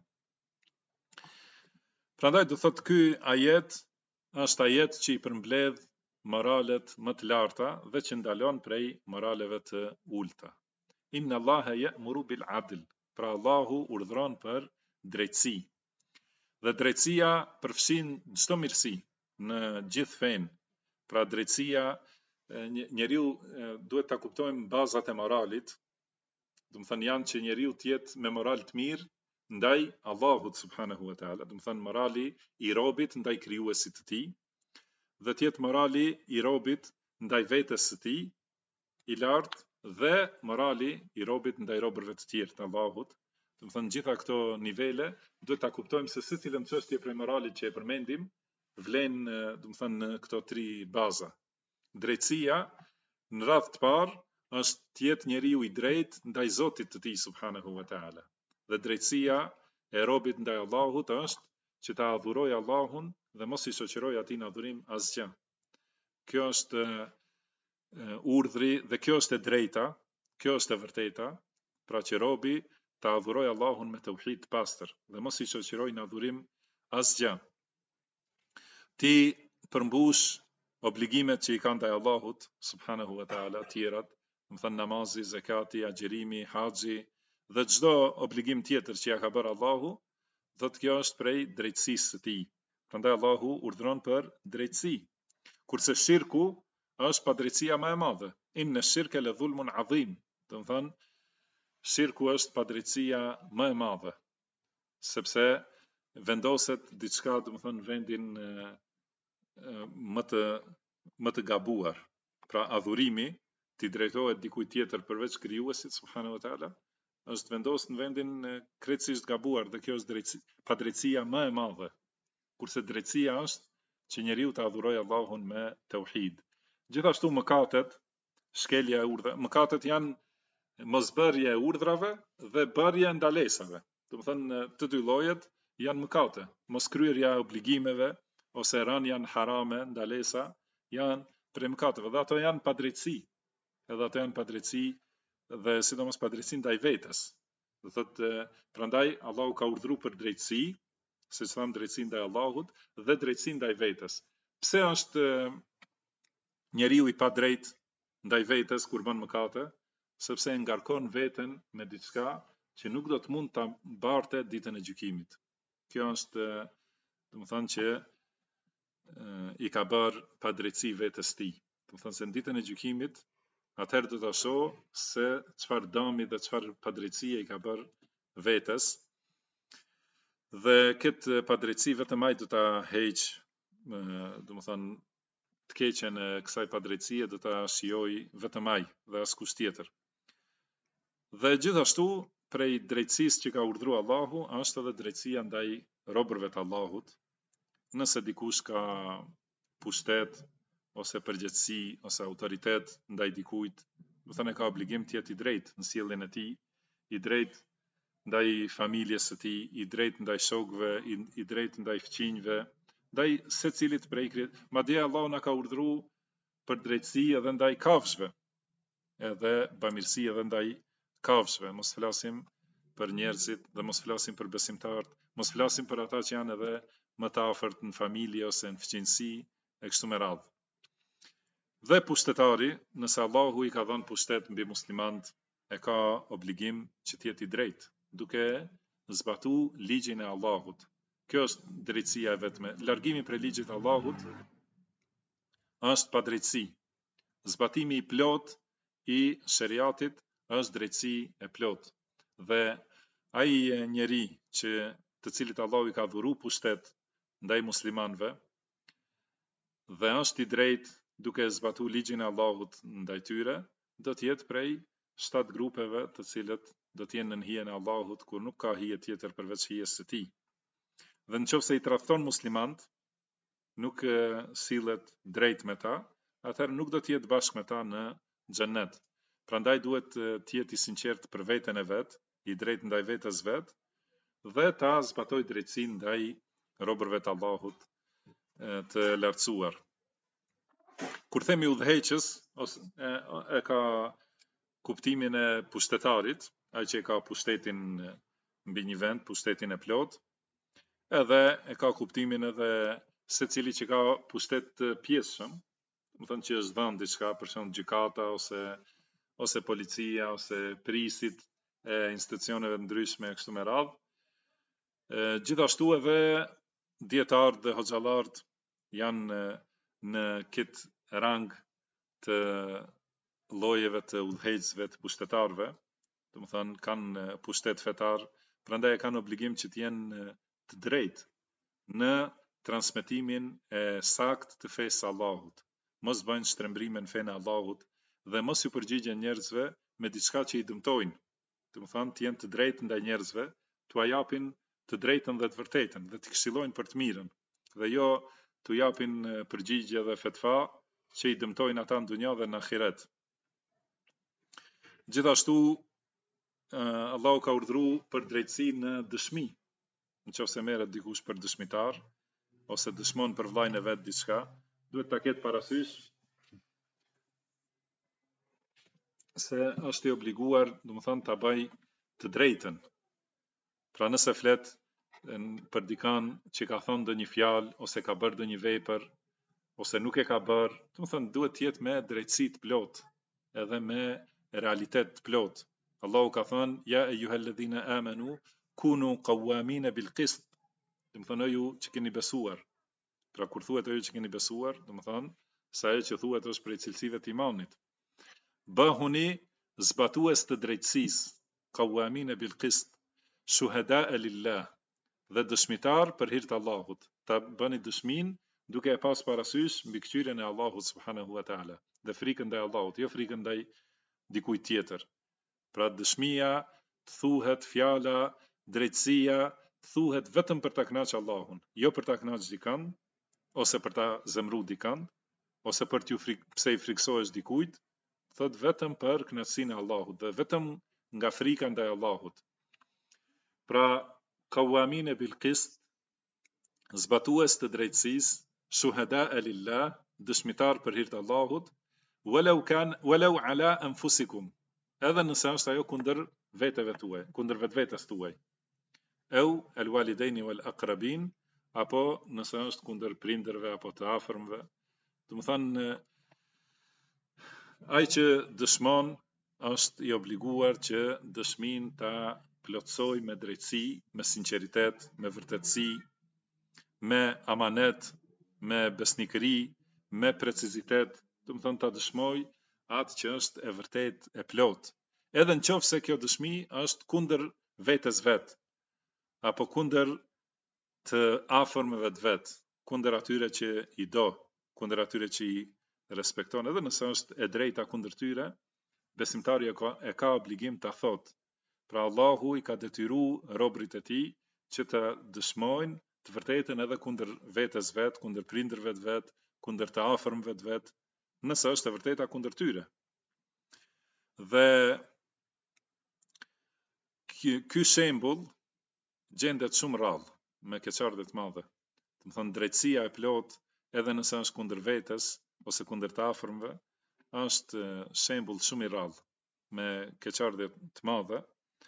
Prandaj do thotë ky ajet është ajet që i përmbledh moralet më të larta dhe që ndalon prej moraleve të ulta. Inna Allaha ya'muru bil adl. Pra Allahu urdhron për drejtësi. Dhe drejtësia përfshin çdo mirësi në gjithë fenë. Pra drejtësia, njeriu duhet ta kuptojmë bazat e moralit. Do të thënë janë që njeriu të jetë me moral të mirë ndaj Allahut subhanahu wa taala. Do të thënë morali i robit ndaj krijuesit të tij, dhe të jetë morali i robit ndaj vetes së tij i lartë, dhe morali i robit ndaj robërve të tjerë të Allahut. Do të thënë gjitha këto nivele duhet ta kuptojmë se secilën çështje prej moralit që e përmendim vlen, do të thënë, këto tri baza. Drejtësia në radhë të parë është të jetë njeriu i drejtë ndaj Zotit të tij subhanahu wa taala. Dhe drejtësia e robit ndaj Allahut është që ta adhurojë Allahun dhe mos i shoqërojë atij në adhurim asgjë. Kjo është urdhri dhe kjo është e drejta, kjo është e vërteta, pra që robi ta adhurojë Allahun me tauhid të pastër dhe mos i shoqërojë në adhurim asgjë. Ti përmbush obligimet që i ka ndaj Allahut subhanahu wa taala, tjerat, do të thënë namazi, zakati, agjerimi, haxhi dhe çdo obligim tjetër që ja ka bërë Allahu, thotë kjo është prej drejtësisë së tij. Prandaj Allahu urdhron për drejtësi. Kurse shirku është padrejtësia më e madhe. Inna shirka la dhulmun adhim. Do të thënë shirku është padrejtësia më e madhe, sepse vendoset diçka, do të thënë, në vendin më të gabuar. Pra adhurimi ti drejtohet dikujt tjetër përveç krijuesit subhanahu wa taala është vendosur në vendin krejtësisht gabuar, dhe kjo është padrejtësia më e madhe. Kurse drejtësia është që njeriu të adhurojë Allahun me tauhid. Gjithashtu mëkatet, shkelja e urdhave, mëkatet janë mosbërje e urdhrave dhe bërje e ndalesave. Do të thënë të dy llojet janë mëkate. Moskryerja e obligimeve ose rënja në harame, ndalesa, janë prej mëkateve dhe ato janë padrejtësi. Edhe ato janë padrejtësi dhe sidomos padrejtësi ndaj vetes. Do thotë prandaj Allahu ka urdhëruar për drejtësi, siç tham, drejtësi ndaj Allahut dhe drejtësi ndaj vetes. Pse është njeriu i padrejt ndaj vetes kur bën mëkate? Sepse e ngarkon veten me diçka që nuk do të mund ta mbarte ditën e gjykimit. Kjo është, do të thënë, që i ka bërë padrejtësi vetes tij. Do të thënë se në ditën e gjykimit atëherë do ta shoh se çfarë dëmi dhe çfarë padrejtësie i ka bërë vetes. Dhe këtë padrejtësi vetëm ai do ta heq, do të thënë, të keqen e kësaj padrejtësie do ta shijojë vetëm ai dhe askush tjetër. Dhe gjithashtu prej drejtësisë që ka urdhëruar Allahu është edhe drejtësia ndaj robërve të Allahut. Nëse dikush ka pushtet ose përgjegjësi ose autoritet ndaj dikujt, do të thënë ka obligim të jetë i drejtë në sjelljen e tij, i drejtë ndaj familjes së tij, i drejtë ndaj shokëve, i drejtë ndaj fëmijëve, ndaj secilit prej madje Allahu na ka urdhëruar për drejtësi edhe ndaj kafshëve, edhe bamirësi edhe ndaj kafshëve. Mos flasim për njerëzit dhe mos flasim për besimtarët, mos flasim për ata që janë edhe më të afërt në familje ose në fëqinësi e kështu me radhë. Dhe pushtetari, nëse Allahu i ka dhënë pushtet mbi muslimanët, e ka obligim që të jetë i drejtë, duke zbatu ligjin e Allahut. Kjo është drejtësia e vetme. Largimi prej ligjit të Allahut është padrejtësi. Zbatimi i plot i shariatit është drejtësi e plot. Dhe ai njeri që të cilit Allahu i ka dhuru pushtet ndaj muslimanëve dhe është i drejtë duke zbatu ligjin e Allahut ndaj tyre, do të jetë prej 7 grupeve të cilët do të jenë në hijen e Allahut, kur nuk ka hije tjetër përveç hijes së tij. Dhe nëse i tradhton muslimant, nuk sillet drejt me ta, atëherë nuk do të jetë bashkë me ta në xhennet. Prandaj duhet të jetë i sinqert për veten e vet, i drejtë ndaj vetes vet, dhe ta zbatoj drejtësinë ndaj robërve të Allahut të lartësuar. Kur themi udhëheqës, e ka kuptimin e pushtetarit, ai që ka pushtetin mbi një vend, pushtetin e plot, edhe e ka kuptimin edhe secili që ka pushtet të pjesshëm, do të thonë që është dhënë diçka, për shembull gjykata ose policia ose prisit e institucioneve ndryshme kështu me radhë. Gjithashtu edhe dietarët dhe hoxhallarët janë në këtë rang të llojeve të udhëheqësve të pushtetarëve, do të thonë kanë pushtet fetar, prandaj e kanë obligim që të jenë të drejtë në transmetimin e sakt të fesë së Allahut. Mos bëjnë shtrembrime në fenë e Allahut dhe mos ju përgjigjen njerëzve me diçka që i dëmtojnë. Do të thonë të jenë të drejtë ndaj njerëzve, t'u japin të drejtën dhe të vërtetën dhe të këshillojnë për të mirën, dhe jo t'u japin përgjigje dhe fetva që i dëmtojnë ata në dunja dhe në ahiret. Gjithashtu Allahu ka urdhëruar për drejtësi në dëshmi. Nëse merret dikush për dëshmitar ose dëshmon për vllajën e vet diçka, duhet ta ketë parasysh se është i obliguar, domethënë ta bëj të drejtën. Pra nëse flet për dikan që ka thënë ndonjë fjalë ose ka bërë ndonjë vepër ose nuk e ka bërë, domethënë duhet të jetë me drejtësi të plotë, edhe me realitet të plotë. Allahu ka thënë ja eyyuhalladhina amanu kunu qawwamin bil qist. Domethënë ju që keni besuar. Pra kur thuhet ajo që keni besuar, domethënë se ajo që thuhet është prej cilësive të imanit. Bëhuni zbatues të drejtësisë, qawwamin bil qist, shuhada lillah, dhe dëshmitar për hir të Allahut. Ta bëni dëshmin duke e pas parasysh mbikëqyrjen e Allahut subhanahu wa taala, dhe frikën ndaj Allahut, jo frikën ndaj dikujt tjetër. Pra dëshmia thuhet, fjala, drejtësia thuhet vetëm për ta kënaqur Allahun, jo për ta kënaqur dikën, ose për ta zemruar dikën, ose për t'ju pse i friksohesh dikujt, thot vetëm për kënaqësinë e Allahut dhe vetëm nga frika ndaj Allahut. Pra qawamin bil qist, zbatues të drejtësisë, shuhada lillah, dëshmitar për hir të Allahut, walau ala anfusikum, edhe nëse është ajo kundër veteve tuaj, kundër vetvetes tuaj. Au al walidaini wal aqrabin, apo nëse është kundër prindërve apo të afërmve. Do të thonë ai që dëshmon është i obliguar që dëshmin ta plotësoj me drejtësi, me sinqeritet, me vërtetësi, me amanet, me besnikëri, me precizitet, do të thonë ta dëshmoj atë që është e vërtet e plot. Edhe nëse kjo dëshmi është kundër vetes vet, apo kundër të afërmëve të vet, kundër atyre që i do, kundër atyre që i respekton, edhe nëse është e drejta kundër tyre, besimtari e ka obligim ta thotë. Pra Allahu i ka detyruar robërit e tij që të dëshmojnë të vërtetën edhe kundër vetes vet, kundër prindërve të vet, kundër të afërmëve të vet, nëse është e vërteta kundër tyre. Dhe ky shembull gjendet shumë rrallë me keqardhje të madhe. Do të thonë drejtësia e plot, edhe nëse është kundër vetes ose kundër të afërmve, është shembull shumë i rrallë me keqardhje të madhe.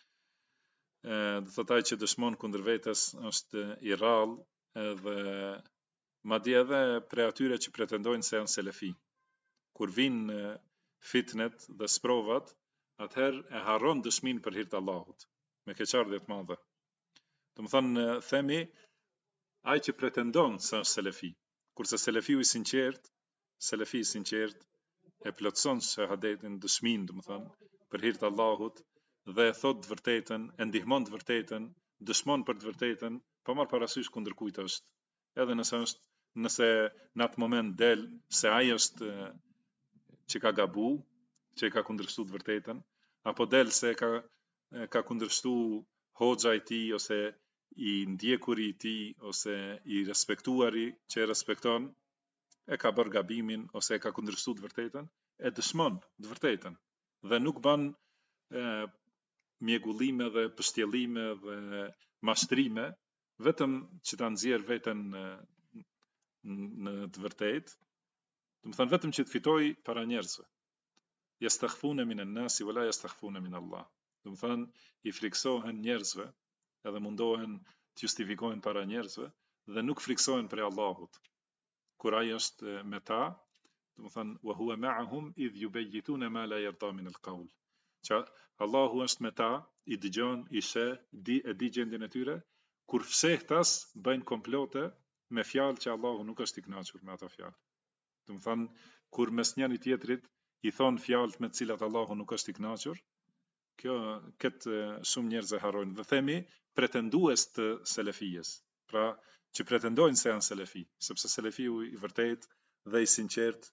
Do thotë ai që dëshmon kundër vetes është i rrallë, edhe madje edhe prej atyre që pretendojnë se janë selefi. Kur vinë fitnet dhe sprovat, atëherë e harron dëshmin për hir të Allahut, me keqardhje të madhe. Do të thonë themi ai që pretendon se është selefi, kurse selefiu i sinqert e plotson shahadetin, dëshmin, do të thonë, për hir të Allahut dhe e thot të vërtetën, e ndihmon të vërtetën, dëshmon për të vërtetën, pa marrë parasysh kundër kujt është. Edhe nëse në atë moment del se ai është që ka gabu, që ka kundërshtu të vërtetën, apo del se ka kundërshtu hoxha i tij ose i ndjekuri i tij ose i respektuari që e respekton, e ka bërë gabimin ose e ka kundërshtu të vërtetën, e dëshmon të vërtetën dhe nuk bën mjegullime dhe pështjellime dhe mashtrime, vetëm që ta nxjerr veten në të vërtetë, do të thënë vetëm që të fitoj para njerëzve. Yastakhfuna minan nasi wala yastakhfuna min Allah. Do të thënë i friksohen njerëzve, edhe mundohen të justifikojnë para njerëzve dhe nuk friksohen prej Allahut. Kur ai është me ta, do të thënë wa huwa ma'ahum idh yubayyituna ma la yarda min al-qawl. Që Allahu është me ta, i dëgjon, i sheh, e di gjendjen e tyre, kur fshehtas bëjnë komplote me fjalë që Allahu nuk është i kënaqur me ato fjalë. Do të thënë kur mes njëri tjetrit i thon fjalë me të cilat Allahu nuk është i kënaqur, këtë shumë njerëz e harrojnë dhe themi pretendues të selefijes. Pra, që pretendojnë se janë selefi, sepse selefiu i vërtet dhe i sinqert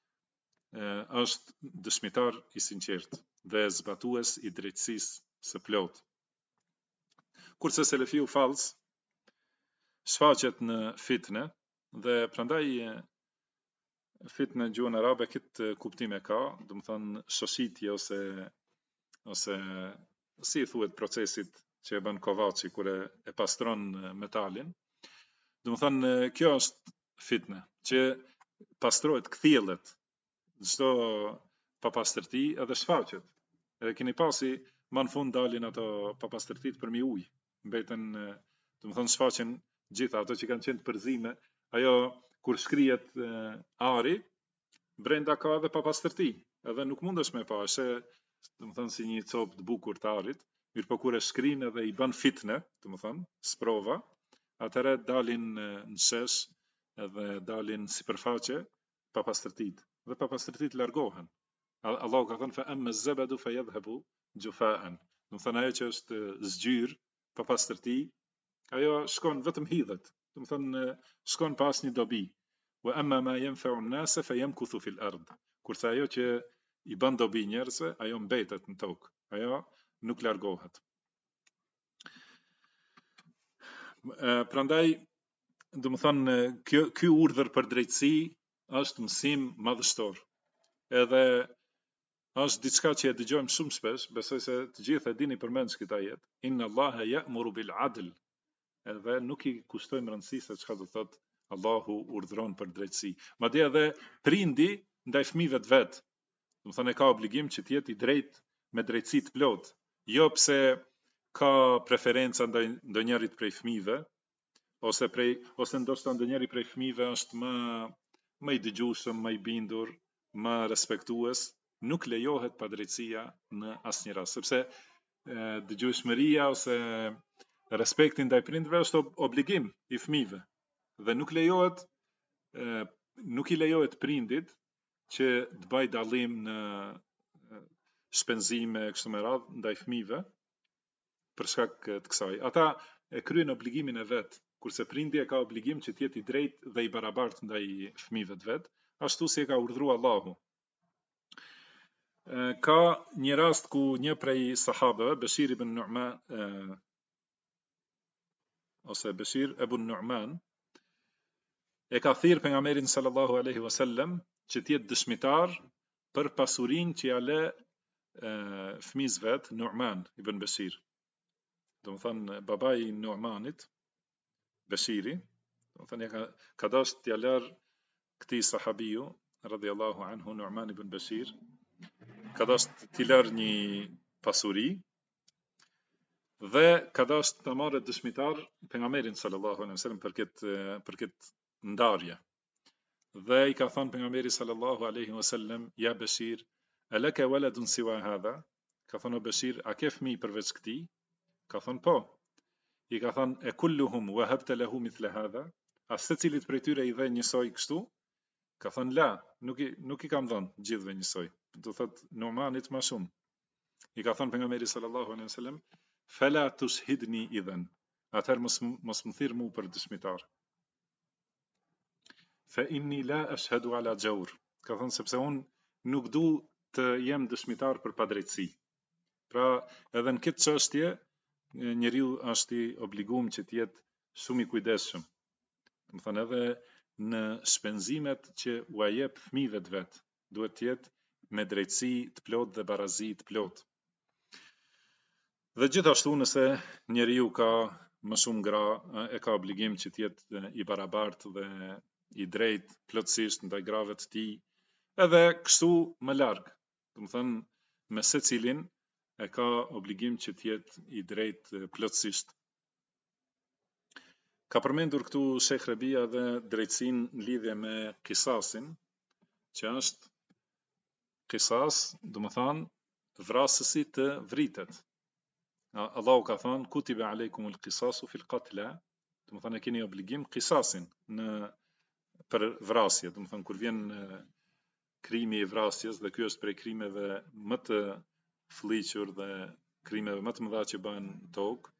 është dëshmitar i sinqert dhe zbatues i drejtësisë së plot. Kurse selefiu fals shfaqet në fitne dhe prandaj fitne në gjuhën arabe këtë kuptim e ka, do të thonë shoshitje ose si thuhet procesit që e bën kovaçi kur e pastron metalin. Do të thonë kjo është fitne, që pastrohet, kthjellet çdo papastërti edhe shfaqet. Edhe keni pasi më në fund dalin ato papastërtit për mi ujë. Mbeten, do të thonë shfaqen gjitha ato që kanë qenë të përzime, ajo kur shkrihet ari, brenda ka edhe papastërti, edhe nuk mundesh me pa, do të thonë si një copë të bukur të arit, mirë po kur e shkrin edhe i bën fitne, do të thonë, sprova, atëherë dalin në shesh edhe dalin sipërfaqe papastërtit. Dhe papastërtit largohen. Allahu ka thënë fa amma az-zabadu fayadhhabu jufaan. Do të thonë ajo që është zgjyr, papastërti, ajo shkon vetëm hidhet. Do të thonë shkon pas një dobi. Wa amma ma yanfa'u an-nasa fayamkuthu fil ard. Kurse ajo që i bën dobi njerëzve, ajo mbetet në tokë. Ajo nuk largohet. Prandaj, do të thonë ky urdhër për drejtësi është mësim madhështor. Edhe është diçka që e dëgjojmë shumë shpesh, besoj se të gjithë e dini përmend këtë ajet. Inna Allaha ya'muru bil 'adl. Edhe nuk i kushtojmë rëndësi se çka do thotë Allahu urdhëron për drejtësi. Madje edhe prindi ndaj fëmijëve të vet, do të thonë ka obligim që të jetë i drejtë me drejtësi të plot. Jo pse ka preferenca ndaj ndonjërit prej fëmijëve, ose ndoshta ndonjëri prej fëmijëve është më i dëgjueshëm, më i bindur, më respektues, nuk lejohet padrejtësia në asnjë rast, sepse dëgjueshmëria ose respekti ndaj prindërve është obligim i fëmijëve dhe nuk i lejohet prindit që të bëj dallim në shpenzime kështu me radhë ndaj fëmijëve për shkak të kësaj. Ata e kryejnë obligimin e vet, kurse prindi e ka obligim që të jetë i drejtë dhe i barabartë ndaj fëmijëve të vet, ashtu si e ka urdhëruar Allahu. Ka një rast ku një prej sahabëve, Bashir ibn Nu'man ose Bashir ibn Nu'man, e ka thirrë pejgamberin sallallahu alaihi wasallam që të jetë dëshmitar për pasurinë që ja lë fëmijës vet, Nu'man ibn Bashir. Do të thonë babai i Nu'manit, Bashiri, Thënë ka dash t'ja larë këtij sahabiu radhiyallahu anhu Nu'man ibn Bashir, ka dash t'i larë një pasuri dhe ka dash të marrë dëshmitar pejgamberin sallallahu alaihi wasallam për këtë ndarje. Dhe i ka thënë pejgamberi sallallahu alaihi wasallam, ja Bashir, alaka waladun siwa hadha? Ka thënë o Bashir, a ke fëmijë përveç këtij? Ka thënë po. I ka thënë e kulluhum wahabta lahu mithla hadha? A secilit prej tyre i dhe njësoj kështu? Ka thënë la, nuk i kam dhënë gjithëve njësoj. Do thotë Nu'manit më shumë. I ka thënë pejgamberi sallallahu alaihi wasallam, fala tushhidni idhan. Atëherë mos më thirr mua për dëshmitar. Fa inni la ashhadu ala jawr. Ka thënë sepse unë nuk du të jem dëshmitar për padrejtësi. Pra, edhe në këtë çështje njeriu është i obliguar që të jetë shumë i kujdesshëm. Do të thënë edhe në shpenzimet që u jep fëmijëve të vet, duhet të jetë me drejtësi të plotë dhe barazi të plotë. Dhe gjithashtu nëse njeriu ka më shumë gra, e ka obligim që të jetë i barabartë dhe i drejtë plotësisht ndaj grave të tij, edhe kështu më larg. Do të thënë me secilin e ka obligim që të jetë i drejtë plotësisht. Ka përmendur këtu Sheikh Rabia dhe drejtësinë në lidhje me kisasin, që është kisas, do të thënë vrasësi të vritet. Allahu ka thënë kutiba aleikumul qisasu fil qatla, do të thënë e keni obligim kisasin për vrasje, do të thënë kur vjen krimi i vrasjes, dhe ky është prej krimeve më të fllihur dhe krimeve më të mëdha që bëhen në tokë.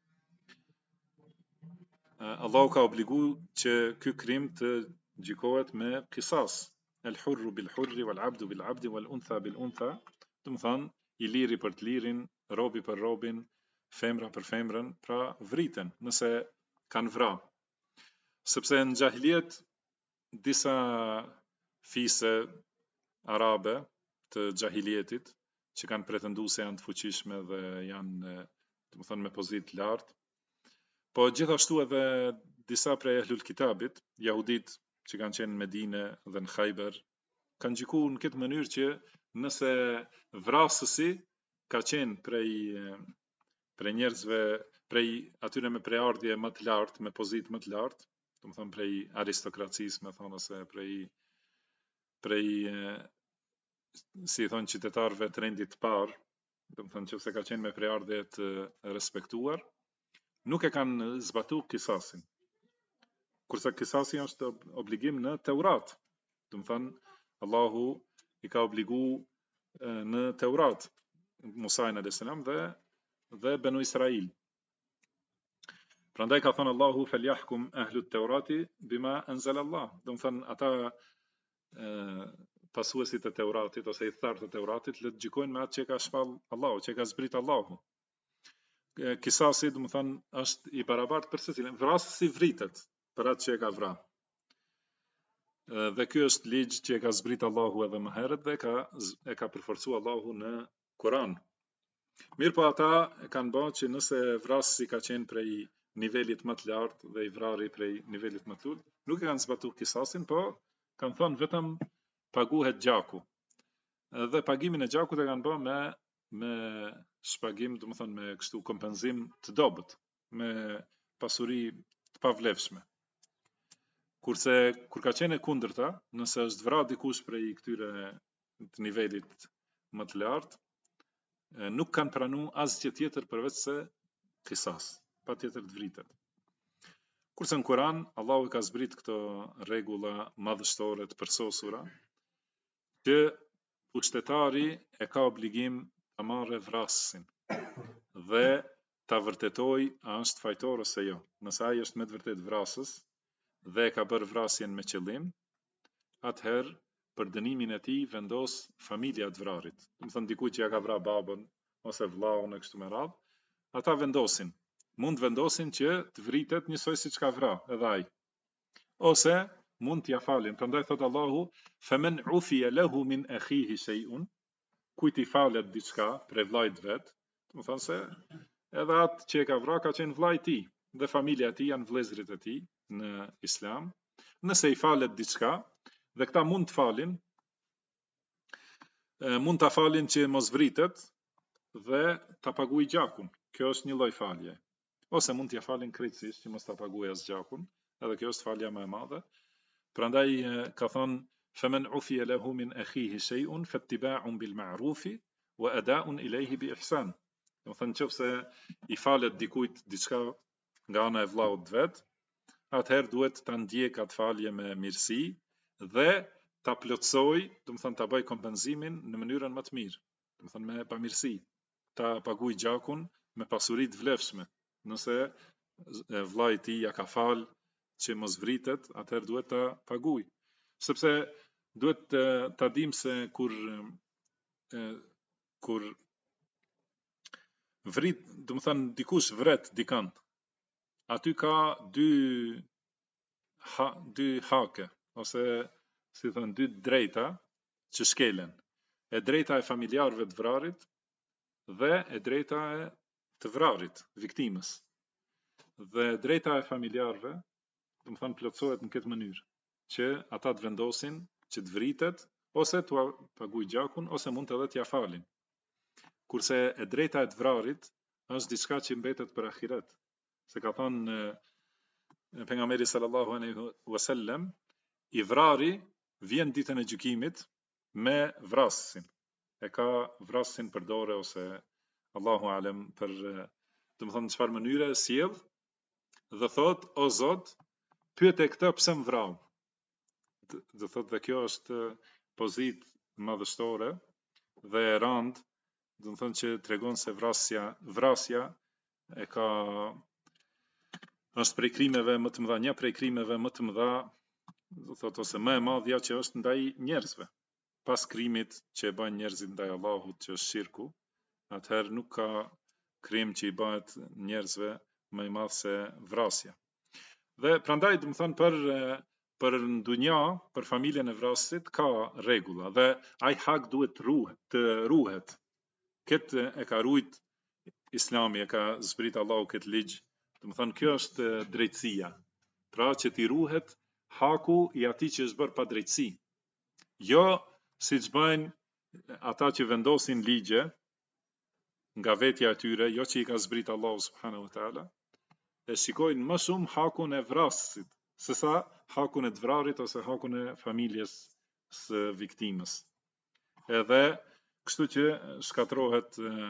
Allahu ka obliguar që ky krim të gjykohet me qisas. El hurru bil hurri wal abdu bil abdi wal untha bil untha, do të thënë i liri për të lirin, robi për robin, femra për femrën, pra vriten nëse kanë vrarë. Sepse në xahiliet disa fise arabe të xahilietit që kanë pretenduar se janë të fuqishme dhe janë, do të thënë, me pozitë lartë, po gjithashtu edhe disa prej ehlul kitabit, jahudit që kanë qenë në Medinë dhe në Khajber, kanë gjykuar në këtë mënyrë që nëse vrasësi ka qenë prej njerëzve, prej atyre me preardhje më të lartë, me pozitë më të lartë, do të thënë prej aristokracisë, me thonë, ose prej si thonë qytetarëve të rendit të parë, do të thënë nëse ka qenë me preardhje të respektuar, nuk e kanë zbatuar kisasin. Kurse kisasi është obligim në Teurat. Do të thënë Allahu i ka obliguar në Teurat Musa alayhis salam dhe Banu Israil. Prandaj ka thënë Allahu falyahkum ahlut Teurati bima anzala Allah. Do të thënë ata pasuesit e Teuratit ose i thartë të Teuratit le të gjykojnë me atë që ka shpall Allahu, që ka zbrit Allahu. Kisasi, do të thënë, është i barabartë për secilin. Vrasësi vritet për atë që e ka vrarë. Dhe ky është ligj që e ka zbrit Allahu edhe më herët dhe e ka përforcuar Allahu në Kur'an. Mirë po ata e kanë bërë që nëse vrasësi ka qenë prej nivelit më të lartë dhe i vrari prej nivelit më të ulët, nuk e kanë zbatuar kisasin, po kanë thënë vetëm paguhet gjaku. Dhe pagimin e gjakut e kanë bërë me shpagim, do të thënë me kështu kompenzim të dobët, me pasuri të pavlefshme. Kurse kur ka qenë e kundërta, nëse është vrarë dikush prej këtyre të nivelit më të lartë, nuk kanë pranuar asgjë tjetër përveç se qisas, patjetër të vritet. Kurse në Kur'an Allahu ka zbrit këto rregulla madhështore të përsosura, që pushtetari e ka obligim ta marrë vrasësin dhe ta vërtetoj a është fajtor ose jo. Nëse ai është me të vërtet vrasës dhe ka bërë vrasjen me qëllim, atëherë për dënimin e tij vendos familja e vrarit. Do të thënë dikujt që ja ka vrarë babën ose vllaun e kështu me radhë, ata mund vendosin që të vritet njësoj siç ka vrarë edhe ai. Ose mund t'ia falin. Prandaj thot Allahu, "Faman ufiya lahu min akhihi shay'un", kujt i falet diçka prej vllajt vet, do të thonë se edhe atë që e ka vrarë ka qenë vllai i tij. dhe familja e tij janë vëllezërit e tij në Islam. Nëse i falet diçka dhe këta mund të falin, mund ta falin që mos vritet dhe ta paguaj gjakun. Kjo është një lloj falje. Ose mund t'ia falin krejtësisht që mos ta paguaj as gjakun, edhe kjo është falja më e madhe. Prandaj ka thonë faman ufiya lahu min akhihi shay'un fattiba'un bil ma'rufi wa ada'un ilayhi bi ihsan. Do thënë nëse i falet dikujt diçka nga ana e vllaut vet, atëherë duhet ta ndjek atë falje me mirësi dhe ta plotësoj, do të thënë ta bëj kompenzimin në mënyrën më të mirë, do të thënë me pamirësi, ta paguaj gjakun me pasuri të vlefshme. Nëse vllai i tij ja ka fal që mos vritet, atëherë duhet ta paguaj. Sepse duhet ta dim se kur vrit, do të thënë dikush vret dikant, aty ka dy hake, ose si thënë dy drejta që shkelen. E drejta e familjarëve të vrarit dhe e drejta e të vrarit, viktimës. Dhe drejta e familjarëve, do të thënë plotësohet në këtë mënyrë, që ata të vendosin që të vritet, ose t'u paguaj gjakun, ose mund edhe t'ia falin. Kurse e drejta e të vrarit është diçka që mbetet për ahiret. Se ka thënë pejgamberi sallallahu alaihi wasallam, i vrari vjen ditën e gjykimit me vrasësin. E ka vrasësin për dorë ose Allahu alem për, do të thënë në çfarë mënyre sjell dhe thot o Zot, pyete këtë pse më vrau. Do thot dhe kjo është pozitë madhështore dhe e rand, do të thënë që tregon se vrasja e ka është prej krimeve më të mëdha, një prej krimeve më të mëdha, do thot ose më e madhja që është ndaj njerëzve. Pas krimit që e bën njerëzit ndaj Allahut, që është shirku, atëherë nuk ka krim që i bëhet njerëzve më i madh se vrasja. Dhe prandaj do të thënë për në dunja, për familjen e vrasit ka rregulla dhe ai hak duhet të ruhet. Këtë e ka rujt Islami, e ka zbrit Allahu këtë ligj. Do të thënë kjo është drejtësia. Pra që t'i ruhet haku i atij që është bërë pa drejtësi. Jo siç bëjnë ata që vendosin ligje nga vetja e tyre, jo që i ka zbrit Allahu subhanahu wa taala, e shikojnë më shumë hakun e vrasit, sesa hakun e të vrarit ose hakun e familjes së viktimës. Edhe kështu që shkatrohet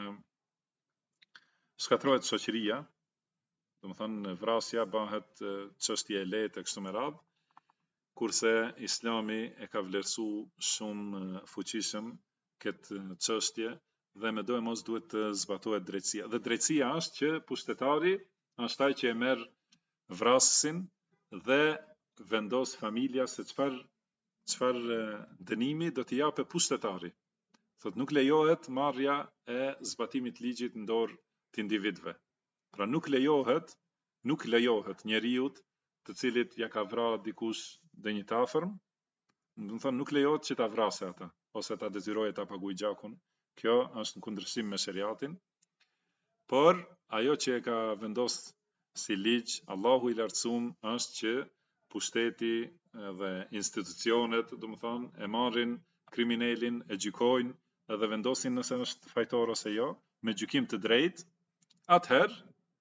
shoqëria, do të thënë vrasja bëhet çështje e lehtë kështu me radhë, kurse Islami e ka vlerësu shumë fuqishëm këtë çështje dhe mendoj mos duhet të zbatohet drejtësia. Dhe drejtësia është që pushtetari është ai që e merr vrasësin dhe vendos familja se çfarë dënimi do t'i japë pushtetari. Thot nuk lejohet marrja e zbatimit ligjit në dorë të individëve. Pra nuk lejohet njeriut të cilit ja ka vrarë dikush ndonjë të afërm, do të thonë nuk lejohet që ta vrasë ata ose ta dezirojë ta paguajë gjakun. Kjo është në kundërshtim me shariatin. Por ajo që e ka vendosur si ligj Allahu i lartësuar është që pushteti dhe institucionet, do të thonë, e marrin kriminalin, e gjykojnë edhe vendosin nëse është fajtor ose jo, me gjykim të drejtë. Atëherë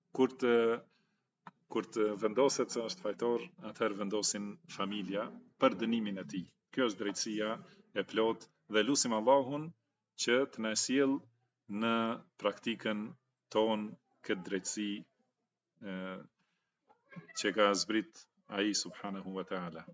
kur të vendoset se është fajtor, atëherë vendosin familja për dënimin e tij. Kjo është drejtësia e plotë dhe lutim Allahun që të na sjell në praktikën tonë këtë drejtësi që ka zbrit ai subhanahu wa taala.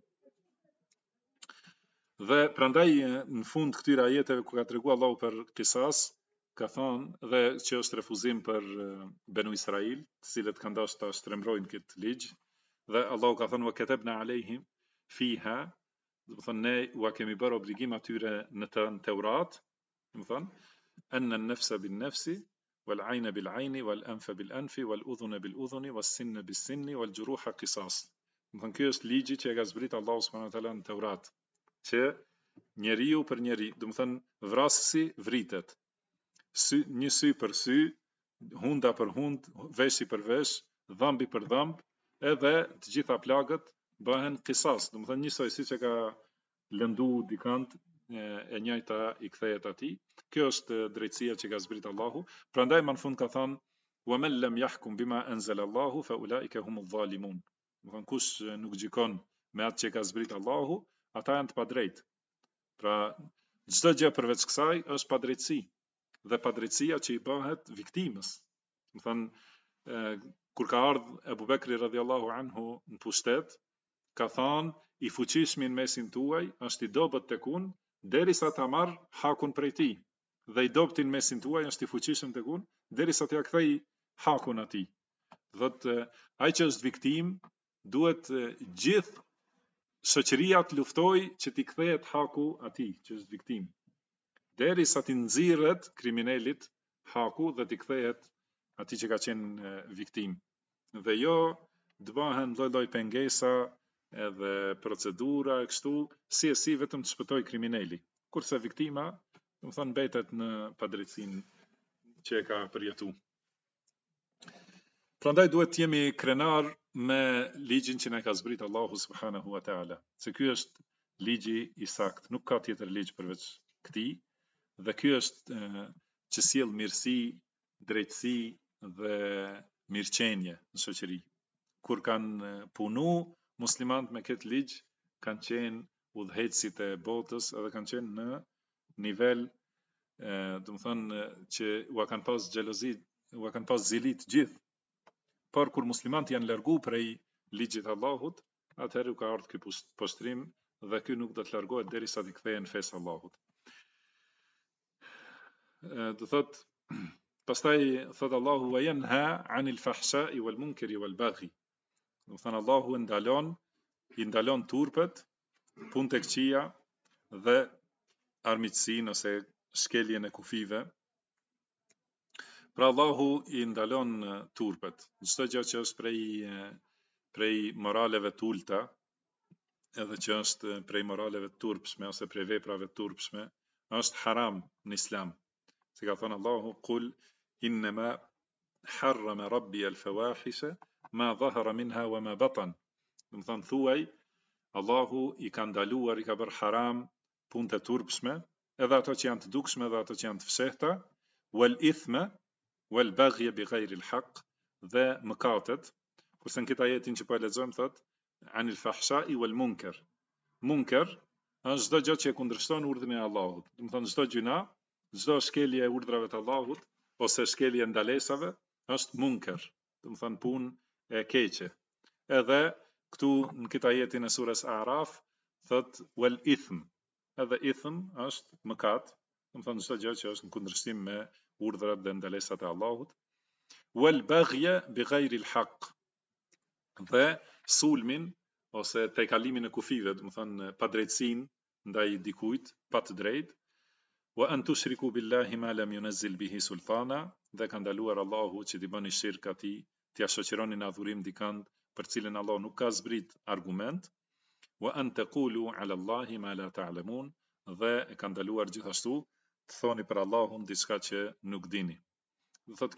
Dhe prandaj në fund këtyre ajeteve ku ka treguar Allahu për qisas, ka thonë dhe që është refuzim për Benu Israil, të cilët kanë dashur ta shtrembrojnë këtë ligj, dhe Allahu ka thonë wa katabna alehim fiha, do të thonë ne u kemi bërë obligim atyre në Teurat, do të thonë anna an-nafsa bin-nafsi wal-'ayna bil-'ayni wal-anfa bil-anfi wal-udhuna bil-udhuni was-sinna bis-sinni wal-juruha qisas. Do të thonë ky është ligji që e ka zbrit Allahu subhanahu wa taala në Teurat, që njeriu për njeri, do të thonë vrasësi vritet. Një sy për sy, hunda për hund, veshi për vesh, dhambi për dhamb, edhe të gjitha plagët bëhen qisas, do të thënë njësoj siç e ka lëndu dikant, e njëjta i kthehet atij. Kjo është drejtësia që ka zbrit Allahu. Prandaj më në fund ka thënë wa man lam yahkum bima anzala Allahu fa ulaika humudh zalimun. Do thënë kush nuk gjikon me atë që ka zbrit Allahu, ata janë të padrejtë. Pra çdo gjë përveç kësaj është padrejtësi, dhe padrejtësia që i bëhet viktimës. Do thënë kur ka ardhur Ebu Bekri radhiyallahu anhu në pushtet, ka thënë i fuqishmi në mesin tuaj është i dobët tek unë derisa ta marr hakun prej tij, dhe i dobëti në mesin tuaj është i fuqishëm tek unë derisa t'ia kthej hakun atij. Thotë ai që është viktim duhet gjithë shoqëria të luftoj që t'i kthehet haku atij që është viktim, derisa t'i nxirret kriminalit haku dhe t'i kthehet atij që ka qenë viktim. Dhe jo të bëhen lloj-lloj pengesa edhe procedura e kështu, si vetëm të shpëtoj kriminali, kurse viktima, do të thonë, mbetet në padrejtësinë që e ka përjetu. Prandaj duhet të jemi krenar me ligjin që na ka zbrit Allahu subhanahu wa taala, se ky është ligji i saktë, nuk ka tjetër ligj përveç këtij, dhe ky është që sjell mirësi, drejtësi dhe mirëqenie në shoqëri. Kur kanë punu muslimanët me këtë ligj, kanë qenë udhëheqësit e botës edhe kanë qenë në nivel, do të thonë, që ua kanë pas xhelozi, ua kanë pas zili të gjithë. Por kur muslimanët janë largu prej ligjit të Allahut, atëherë ka ardhur ky poshtrim dhe ky nuk do të largohet derisa të kthehen në fesë Allahut. Do thot, pastaj thot Allahu wa yanha 'anil fahsha'i wal munkari wal baghi. Do thënë Allahu i ndalon turpet, punë të këqija dhe armiqsinë ose shkeljen e kufive. Pra Allahu i ndalon turpet. Çdo gjë që është prej moraleve të ulta, edhe që është prej moraleve të turpshme ose prej veprave të turpshme, është haram në Islam. Si ka thënë Allahu, qul innama harrama rabbi al-fawahisha ma dhahara minha wa ma batan. Do të thënë thuaj, Allahu i ka ndaluar, i ka bërë haram punët e turpshme, edhe ato që janë të dukshme edhe ato që janë të fshehta, wal ithma wal baghy bighayri al-haq, dhe mëkatet. Kurse në këtë ajetin që po e lexojmë thot anil fahsha'i wal munkar. Munkar është çdo gjë që e kundërshton urdhrin e Allahut. Do të thonë çdo gjuna, çdo shkelje e urdhrave të Allahut ose shkelje e ndalesave është munkar. Do të thonë punë e keqe. Edhe këtu në këtë ajetin e surës A'raf thot wal ithm. Edhe ithm është mëkat, do të thonë çdo gjë që është në kundërshtim me urdhrat dhe ndalesat e Allahut. Wal baghy bighayri al-haq. Dhe sulmin ose tejkalimin e kufive, do të thonë padrejtësinë ndaj dikujt pa të drejtë. Wa an tushriku billahi ma lam yunzil bihi sultana, dhe ka ndaluar Allahu që t'i bëni shirk atij, t'ia shoqëroni në adhurim dikant për cilën Allah nuk ka zbrit argument. Wa an taqulu ala Allahi ma la ta'lamun, dhe e ka ndaluar gjithashtu të thoni për Allahun diçka që nuk dini. Do thotë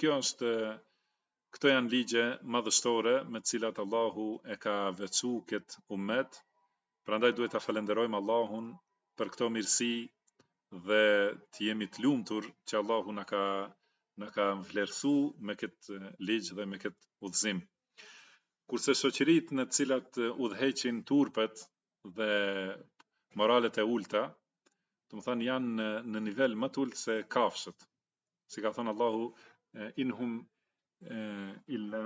këto janë ligje madhështore me të cilat Allahu e ka veçu këtë ummet. Prandaj duhet ta falenderojmë Allahun për këto mirësi dhe të jemi të lumtur që Allahu na ka vlerësu me këtë ligj dhe me këtë udhëzim. Kurse shoqëritë në të cilat udhëheqin turpet dhe moralet e ulta, do të thonë janë në nivel më të ulët se kafshët. Si ka thënë Allahu, inhum illa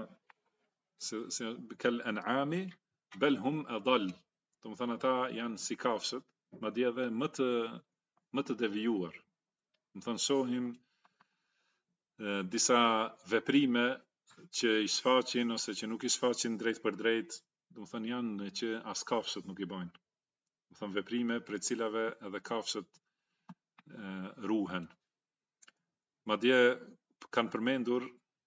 kal an'ami bal hum adall. Do të thonë ata janë si kafshët, madje edhe më të devijuar. Do të thonë shohim disa veprime që i shfaqin ose që nuk i shfaqin drejt për drejt, do të thonë janë që as kafshët nuk i bajnë. Do të thonë veprime për cilave edhe kafshët ruhen. Madje kanë përmendur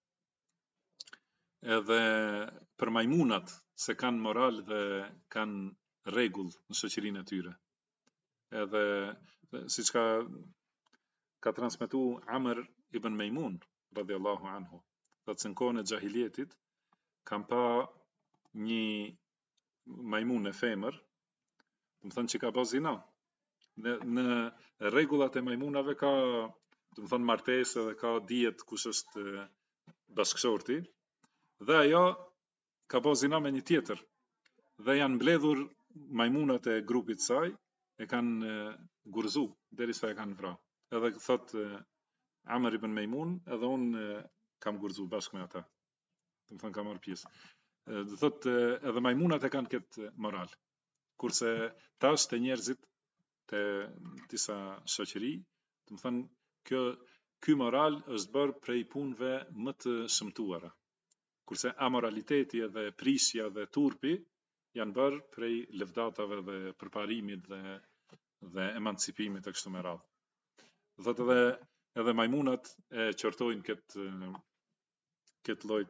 edhe për majmunat se kanë moral dhe kanë rregull në shoqërinë e tyre. Edhe siç ka transmetuar Amr ibn Maimun radhiyallahu anhu, thotë se në kohën e xahilietit kam pa një majmun e femër, do të thënë që ka bërë zina. Në rregullat e majmunave ka, do të thënë martesë dhe ka dihet kush është bashkëshorti, dhe ajo ka bërë zina me një tjetër. Dhe janë mbledhur majmunat e grupit saj, e kanë gurzu derisa e kanë vrarë. Edhe thot Amr ibn Mejmun, edhe unë kam gurzu bashkë me ata. Do të thënë kam marrë pjesë. Do thot edhe majmunat e kanë këtë moral. Kurse tash te njerëzit, te disa shoqëri, do të thënë ky moral është bërë prej punëve më të shëmtuara. Kurse amoraliteti edhe prishja dhe turpi janë bërë prej lëvdatave dhe përparimit dhe emancipimit e kështu me radhë. Thot edhe majmunat e qortojnë këtë lloj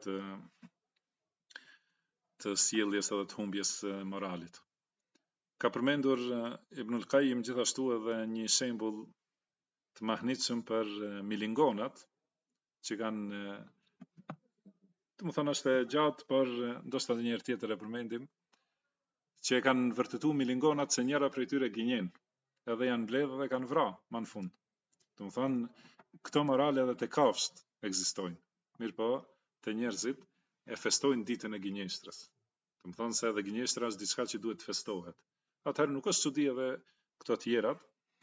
të sjelljes edhe të humbjes moralit. Ka përmendur Ibnul Qayyim gjithashtu edhe një shembull të mahnitshëm për milingonat, që kanë, të më thonë është e gjatë, por ndoshta edhe një herë tjetër e përmendim, që e kanë vërtetu milingonat se njëra prej tyre gënjen, edhe janë mbledhur dhe kanë vrarë më në fund. Do të thonë këto morale edhe te kafshët ekzistojnë. Mirëpo te njerëzit e festojnë ditën e gënjeshtrës. Do të thonë se edhe gënjeshtra është diçka që duhet të festohet. Atëherë nuk është çudi edhe këto të tjerat.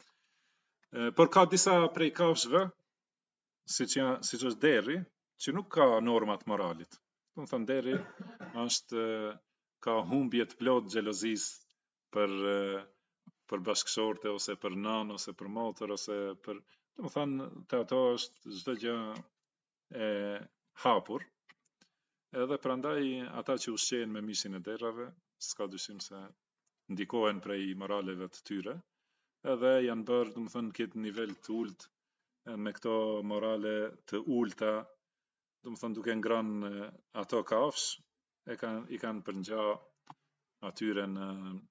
Por ka disa prej kafshëve, siç është derri, që nuk ka normat moralit. Do të thonë derri është ka humbje të plot xhelozisë për bashkëshorte ose për nan ose për motër ose për, do të thonë te ato është çdo gjë e hapur. Edhe prandaj ata që ushqehen me mishin e derrave, s'ka dyshim se ndikohen prej moraleve të tyre, edhe janë bërë, do të thonë, këtë nivel të ulët me këto morale të ulta, do të thonë duke ngrënë ato kafsh, i kanë përngja atyre në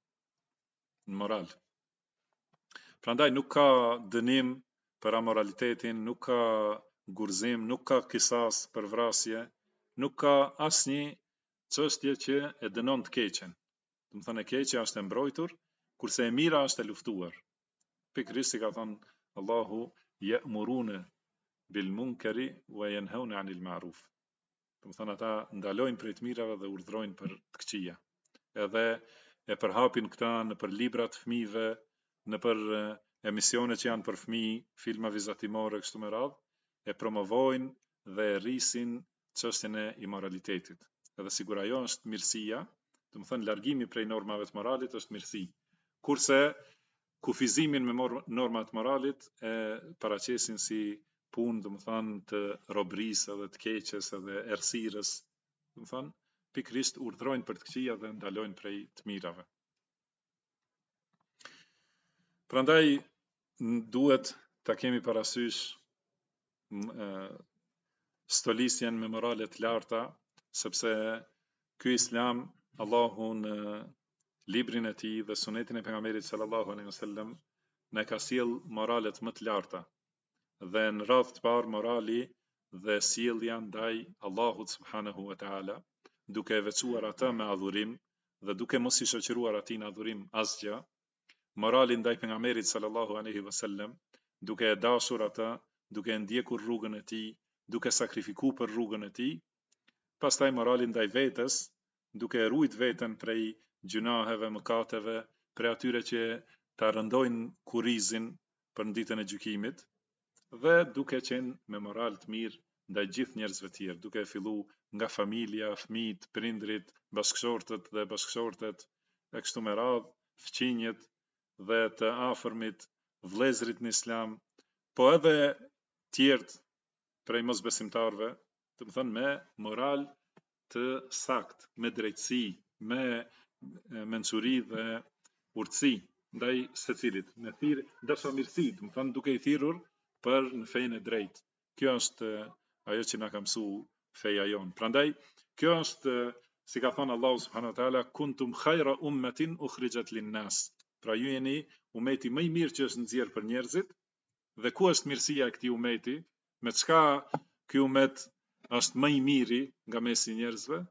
moral. Prandaj nuk ka dënim për amoralitetin, nuk ka gurzim, nuk ka kisas për vrasje, nuk ka asnjë çështje që e dënon të keqen. Do të thonë e keqja është e mbrojtur, kurse e mira është e luftuar. Pikërisht si ka thënë Allahu, ya'muruna bil munkari wa yanhauna 'anil ma'ruf. Do të thonë ata ndalojnë prej të mirave dhe urdhrojnë për të këqija. Edhe e përhapin këta në për libra të fëmijëve, në për emisione që janë për fëmijë, filma vizatimore kështu me radhë, e promovojnë dhe rrisin çështjen e imoralitetit. Edhe sigur ajo është mirësia, do të thënë largimi prej normave të moralit është mirësi. Kurse kufizimin me normat të moralit e paraqesin si punë, do të thënë të robrisë edhe të keqes edhe errësirës, do të thënë pikërisht urdhrojnë për të këqija dhe ndalojnë prej të mirave. Prandaj duhet ta kemi parasysh stolisjen me morale të larta, sepse ky Islam, Allahu në librin e tij dhe sunetin e pejgamberit sallallahu alaihi wasallam na ka sjell moralet më të larta. Dhe në radhë të parë morali dhe sjellja ndaj Allahut subhanahu wa taala, duke e veçuar atë me adhurim dhe duke mos i shoqëruar atij në adhurim asgjë, morali ndaj pejgamberit sallallahu alaihi wasallam, duke e dashur atë, duke e ndjekur rrugën e tij, duke sakrifikuar për rrugën e tij, pastaj morali ndaj vetes, duke e ruajt veten prej gjunaheve, mëkateve, prej atyre që ta rëndojnë kurrizin për ditën e gjykimit, dhe duke qenë me moral të mirë ndaj gjithë njerëzve të tjerë, duke fillu nga familja, fëmijët, prindrit, bashkëshortët dhe bashkëshortet, e kështu me radhë, fëqinjet dhe të afërmit, vëllezërit në Islam, po edhe tjerët prej mosbesimtarëve, do të thënë me moral të sakt, me drejtësi, me mençuri dhe urtësi ndaj secilit, me dashamirësi, do të thënë duke i thirrur për në fenë e drejtë. Kjo është ajo që na ka mësuar feja jon. Prandaj kjo është, si ka thënë Allahu subhanahu wa taala, kuntum khayra ummatin ukhrijat lin-nas. Pra ju jeni umeti më i mirë që është nxjerr për njerëzit. Dhe ku është mirësia e këtij umeti? Me çka ky umet është më i miri nga mesi njerëzve?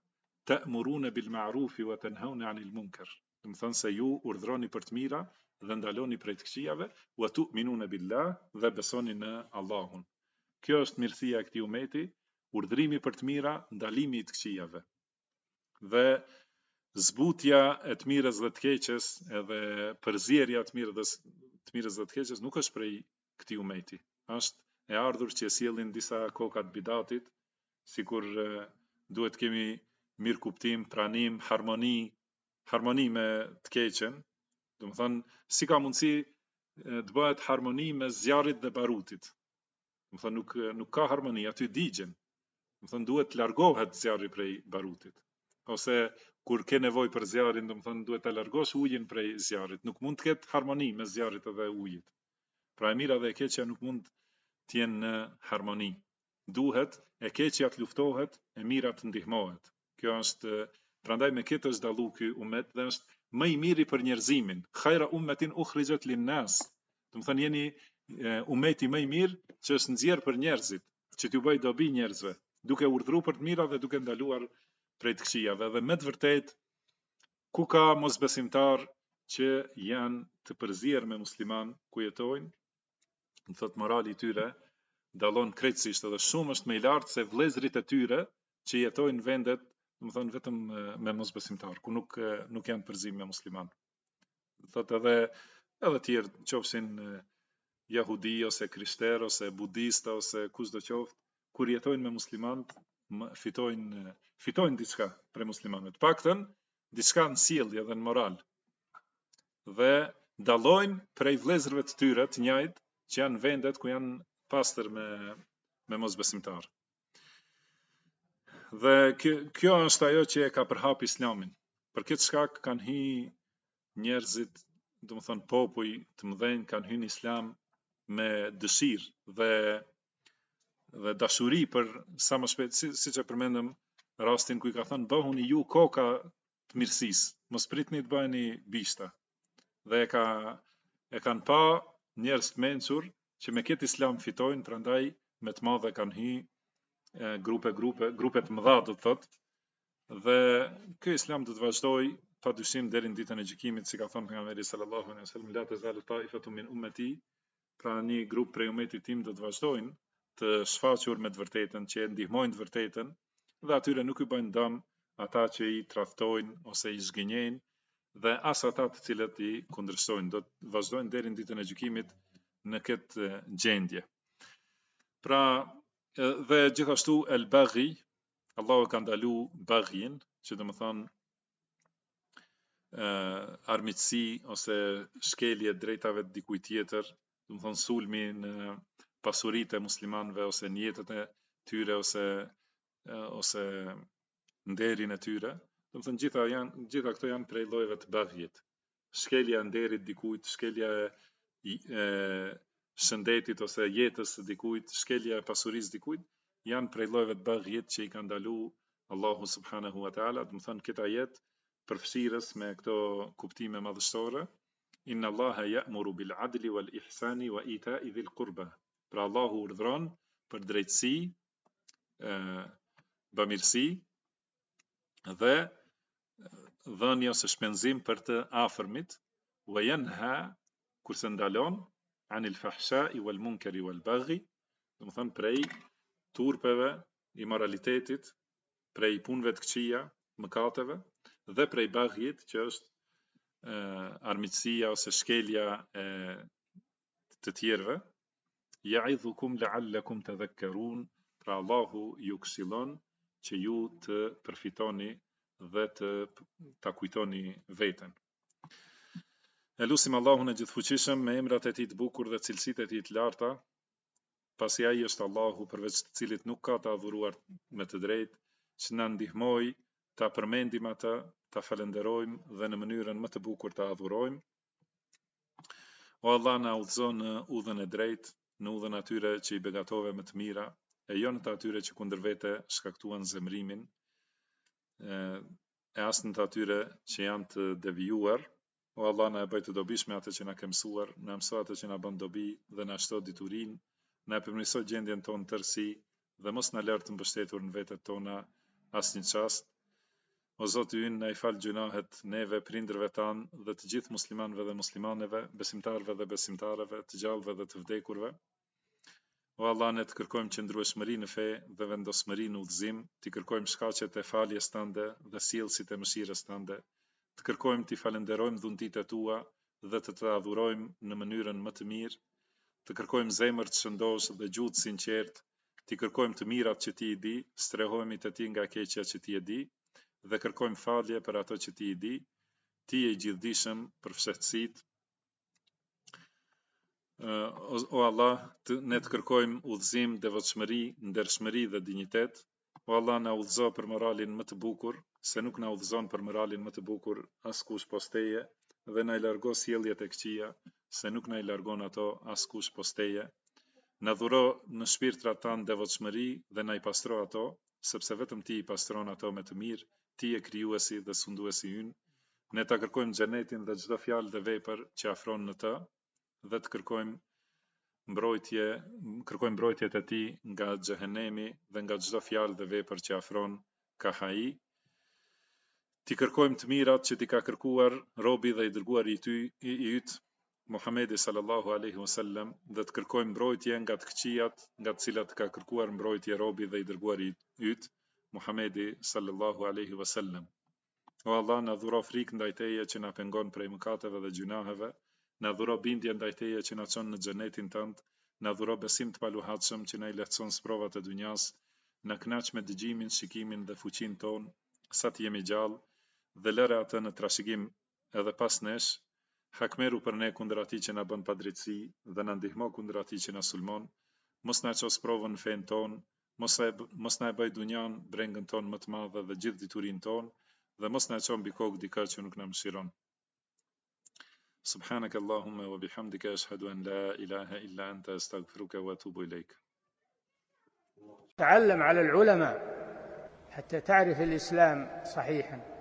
ta'muruna bil ma'rufi wa tanhauna 'anil munkar. Do të thonë se ju urdhroni për të mira dhe ndaloni prej të këqijave, wa tu'minuna billah, dhe besoni në Allahun. Kjo është mirësia e këtij umeti, urdhrimi për të mira, ndalimi i të këqijave. Dhe zbutja e të mirës dhe të keqes, edhe përzierja e të mirës dhe të keqes nuk është prej këtij umeti. Është e ardhur që sjellin disa kokat bidatit, sikur duhet kemi mirë kuptim, pranim, harmoni me të keqen. Do të thonë, si ka mundësi të bëhet harmoni me zjarrit dhe barutit. Do të thonë nuk ka harmoni, aty digjen. Do të thonë duhet të largohet zjarri prej barutit. Ose kur ke nevojë për zjarrin, do të thonë duhet ta largosh ujin prej zjarrit. Nuk mund të ketë harmoni mes zjarrit edhe ujit. Pra e mira dhe e keqja nuk mund të jenë në harmoni. Duhet e keqja të luftohet, e mira të ndihmohet. Kjo është, prandaj me këtë është dallu ky umet dhe është më i miri për njerëzimin. Khajra ummetin ukhrijat linnas. Do të thonë jeni umeti më i mirë që është nxjerr për njerëzit, që t'ju bëj dobi njerëzve, duke urdhëruar për të mira dhe duke ndaluar prej të këqijave. Dhe me të vërtetë, ku ka mosbesimtar që janë të përzier me musliman ku jetojnë, do thotë morali i tyre dallon krejtësisht edhe shumë është më i lartë se vëllezërit e tyre që jetojnë në vendet, do të thonë vetëm me mosbesimtar, ku nuk janë përzim me musliman. Do thotë edhe tjerë, qofshin jahudi ose krishter ose budista ose kushdo qoftë, kur jetojnë me muslimanët, fitojnë diçka prej muslimanëve. Të paktën diçka në sjellje dhe në moral. Dhe dallojnë prej vëllezërve të tyre të njëjtë që janë vendet ku janë pastër me mosbesimtar. Dhe kjo është ajo që e ka përhap Islamin. Për këtë shkak kanë hyrë njerëzit, do të thonë popuj të mëdhenj kanë hyrë në Islam me dëshirë dhe dashuri për sa më shpejt, siç e përmendëm rastin ku i ka thënë bëhuni ju koka të mirësisë, mos pritni të bëheni bishta. Dhe e kanë pa njerëz të mençur që me këtë Islam fitojnë, prandaj me të madhe kanë hyrë grupe të mëdha, do të thotë. Dhe ky Islam do të vazhdojë padyshim deri në ditën e gjykimit, si ka thënë pejgamberi sallallahu alaihi wasallam, la tazalu ta'ifatu min ummati, pra një grup prej umetit tim do të vazhdojnë të shfaqur me të vërtetën, që ndihmojnë të vërtetën, dhe atyre nuk i bëjnë dëm ata që i tradhtojnë ose i zgënjejnë, dhe as ata të cilët i kundërshtojnë, do të vazhdojnë deri në ditën e gjykimit në këtë gjendje. Pra, dhe gjithashtu el baghi, Allahu ka ndalu baghjin, që do të thonë armiqësi ose shkelje drejtave të dikujt tjetër, do të thonë sulmi në pasuritë e muslimanëve ose në jetën e tyre ose nderin e tyre. Do të thonë gjitha këto janë prej llojeve të baghjit. Shkelja e nderit dikujt, shkelja e shëndetit ose jetës së dikujt, shkelja e pasurisë dikujt, janë prej llojeve të baghjit që i ka ndalu Allahu subhanahu wa taala. Do të thonë këtë ajet përfshirës me këto kuptime madhështore, inna Allaha ya'muru bil adli wal ihsani wa ita'i dhil qurba. Pra Allahu urdhron për drejtësi, bamirësi dhe dhënie ose shpenzim për të afërmit, wa yanha, kurse ndalon anil fahsha'i wal munkari wal baghi, do të thonë prej turpeve, imoralitetit, prej punëve të këqija, mëkateve, dhe prej baghjit, që është armiqësia ose shkelja e të tjerëve. Ya'idhukum la'allakum tadhakkarun, pra Allahu ju këshillon që ju të përfitoni dhe ta kujtoni veten. E lutim Allahun e gjithfuqishëm me emrat e tij të bukur dhe cilësitë e tij të larta, pasi ai është Allahu përveç të cilit nuk ka të adhuruar me të drejtë, që na ndihmoj ta përmendim atë, ta falenderojmë dhe në mënyrën më të bukur ta adhurojmë. O Allah, na udhëzo në udhën e drejtë, në udhën atyre që i begatove më të mira, e jo në të atyre që kundër vete shkaktuan zemrimin, e as në të atyre që janë të devijuar. O Allah, na e bëj të dobishme atë që na ke mësuar, na mëso atë që na bën dobi dhe na shto diturinë, na përmirëso gjendjen tonë tërësi dhe mos na lër të mbështetur në vetet tona asnjë çast. O Zoti ynë, na I fal gjunahet neve, prindërve tanë dhe të gjithë muslimanëve dhe muslimaneve, besimtarëve dhe besimtareve, të gjallëve dhe të vdekurve. O Allah, ne të kërkojmë qëndrueshmëri në fe dhe vendosmëri në udhëzim, të kërkojmë shkaqet e faljes tënde dhe sjellësit e mëshirës tënde. Të kërkojmë t'i falenderojmë dhuntitë e tua dhe të adhurojmë në mënyrën më të mirë. Të kërkojmë zemër të shëndosh dhe gjuhë të sinqertë. Të kërkojmë të mirat që Ti I di, strehohemi te Ti nga keqja që Ti e di dhe kërkojmë falje për ato që Ti I di. Ti je I gjithdijshëm për fshehtësitë. O Allah, ne të kërkojmë udhëzim, devotshmëri, ndershmëri dhe dinjitet. O Allah, na udhëzo për moralin më të bukur, se nuk na udhëzon për moralin më të bukur askush posteje, dhe na I largo sjelljet e këqija, se nuk na I largon ato askush posteje. Na dhuro në shpirtrat tanë devotshmëri dhe na I pastro ato, sepse vetëm Ti I pastron ato me të mirë. Ti je krijuesi dhe sunduesi ynë. Ne ta kërkojmë xhenetin dhe çdo fjalë dhe vepër që afron në të, dhe të kërkojmë mbrojtjet e Tij nga xhehenemi dhe nga çdo fjalë dhe vepër që afron kahai. Ti kërkojmë të mirat që Ti ka kërkuar robi dhe I dërguari I yt Muhamedi sallallahu alaihi wasallam, dhe të kërkojmë mbrojtje nga të këqijat, nga të cilat ka kërkuar mbrojtje robi dhe I dërguari I yt Muhamedi sallallahu alaihi wasallam. O Allah, na dhuro frikë ndaj Teje që na pengon prej mëkateve dhe gjunaheve, na dhuro bindje ndaj Teje që na çon në xhenetin tënd, na dhuro besim të paluhatshëm që na I lehtëson sprovat e dunjas, na kënaq me dëgjimin, shikimin dhe fuqinë tonë sa të jemi gjallë, dhe lëre atë në trashëgim edhe pas nesh. Hakmeru për ne kundër atij që na bën padrejtësi dhe na ndihmo kundër atij që na sulmon. Mos na ços provën në fen tonë, mos na e bëj dunjan brengën tonë më të madhe dhe gjithë diturinë tonë, dhe mos na çon mbi kokë dikë që nuk na mëshiron. Subhanaka Allahumma wa bihamdika ashhadu an la ilaha illa anta astaghfiruka wa atubu ilayk. تعلم على العلماء حتى تعرف الإسلام صحيحا.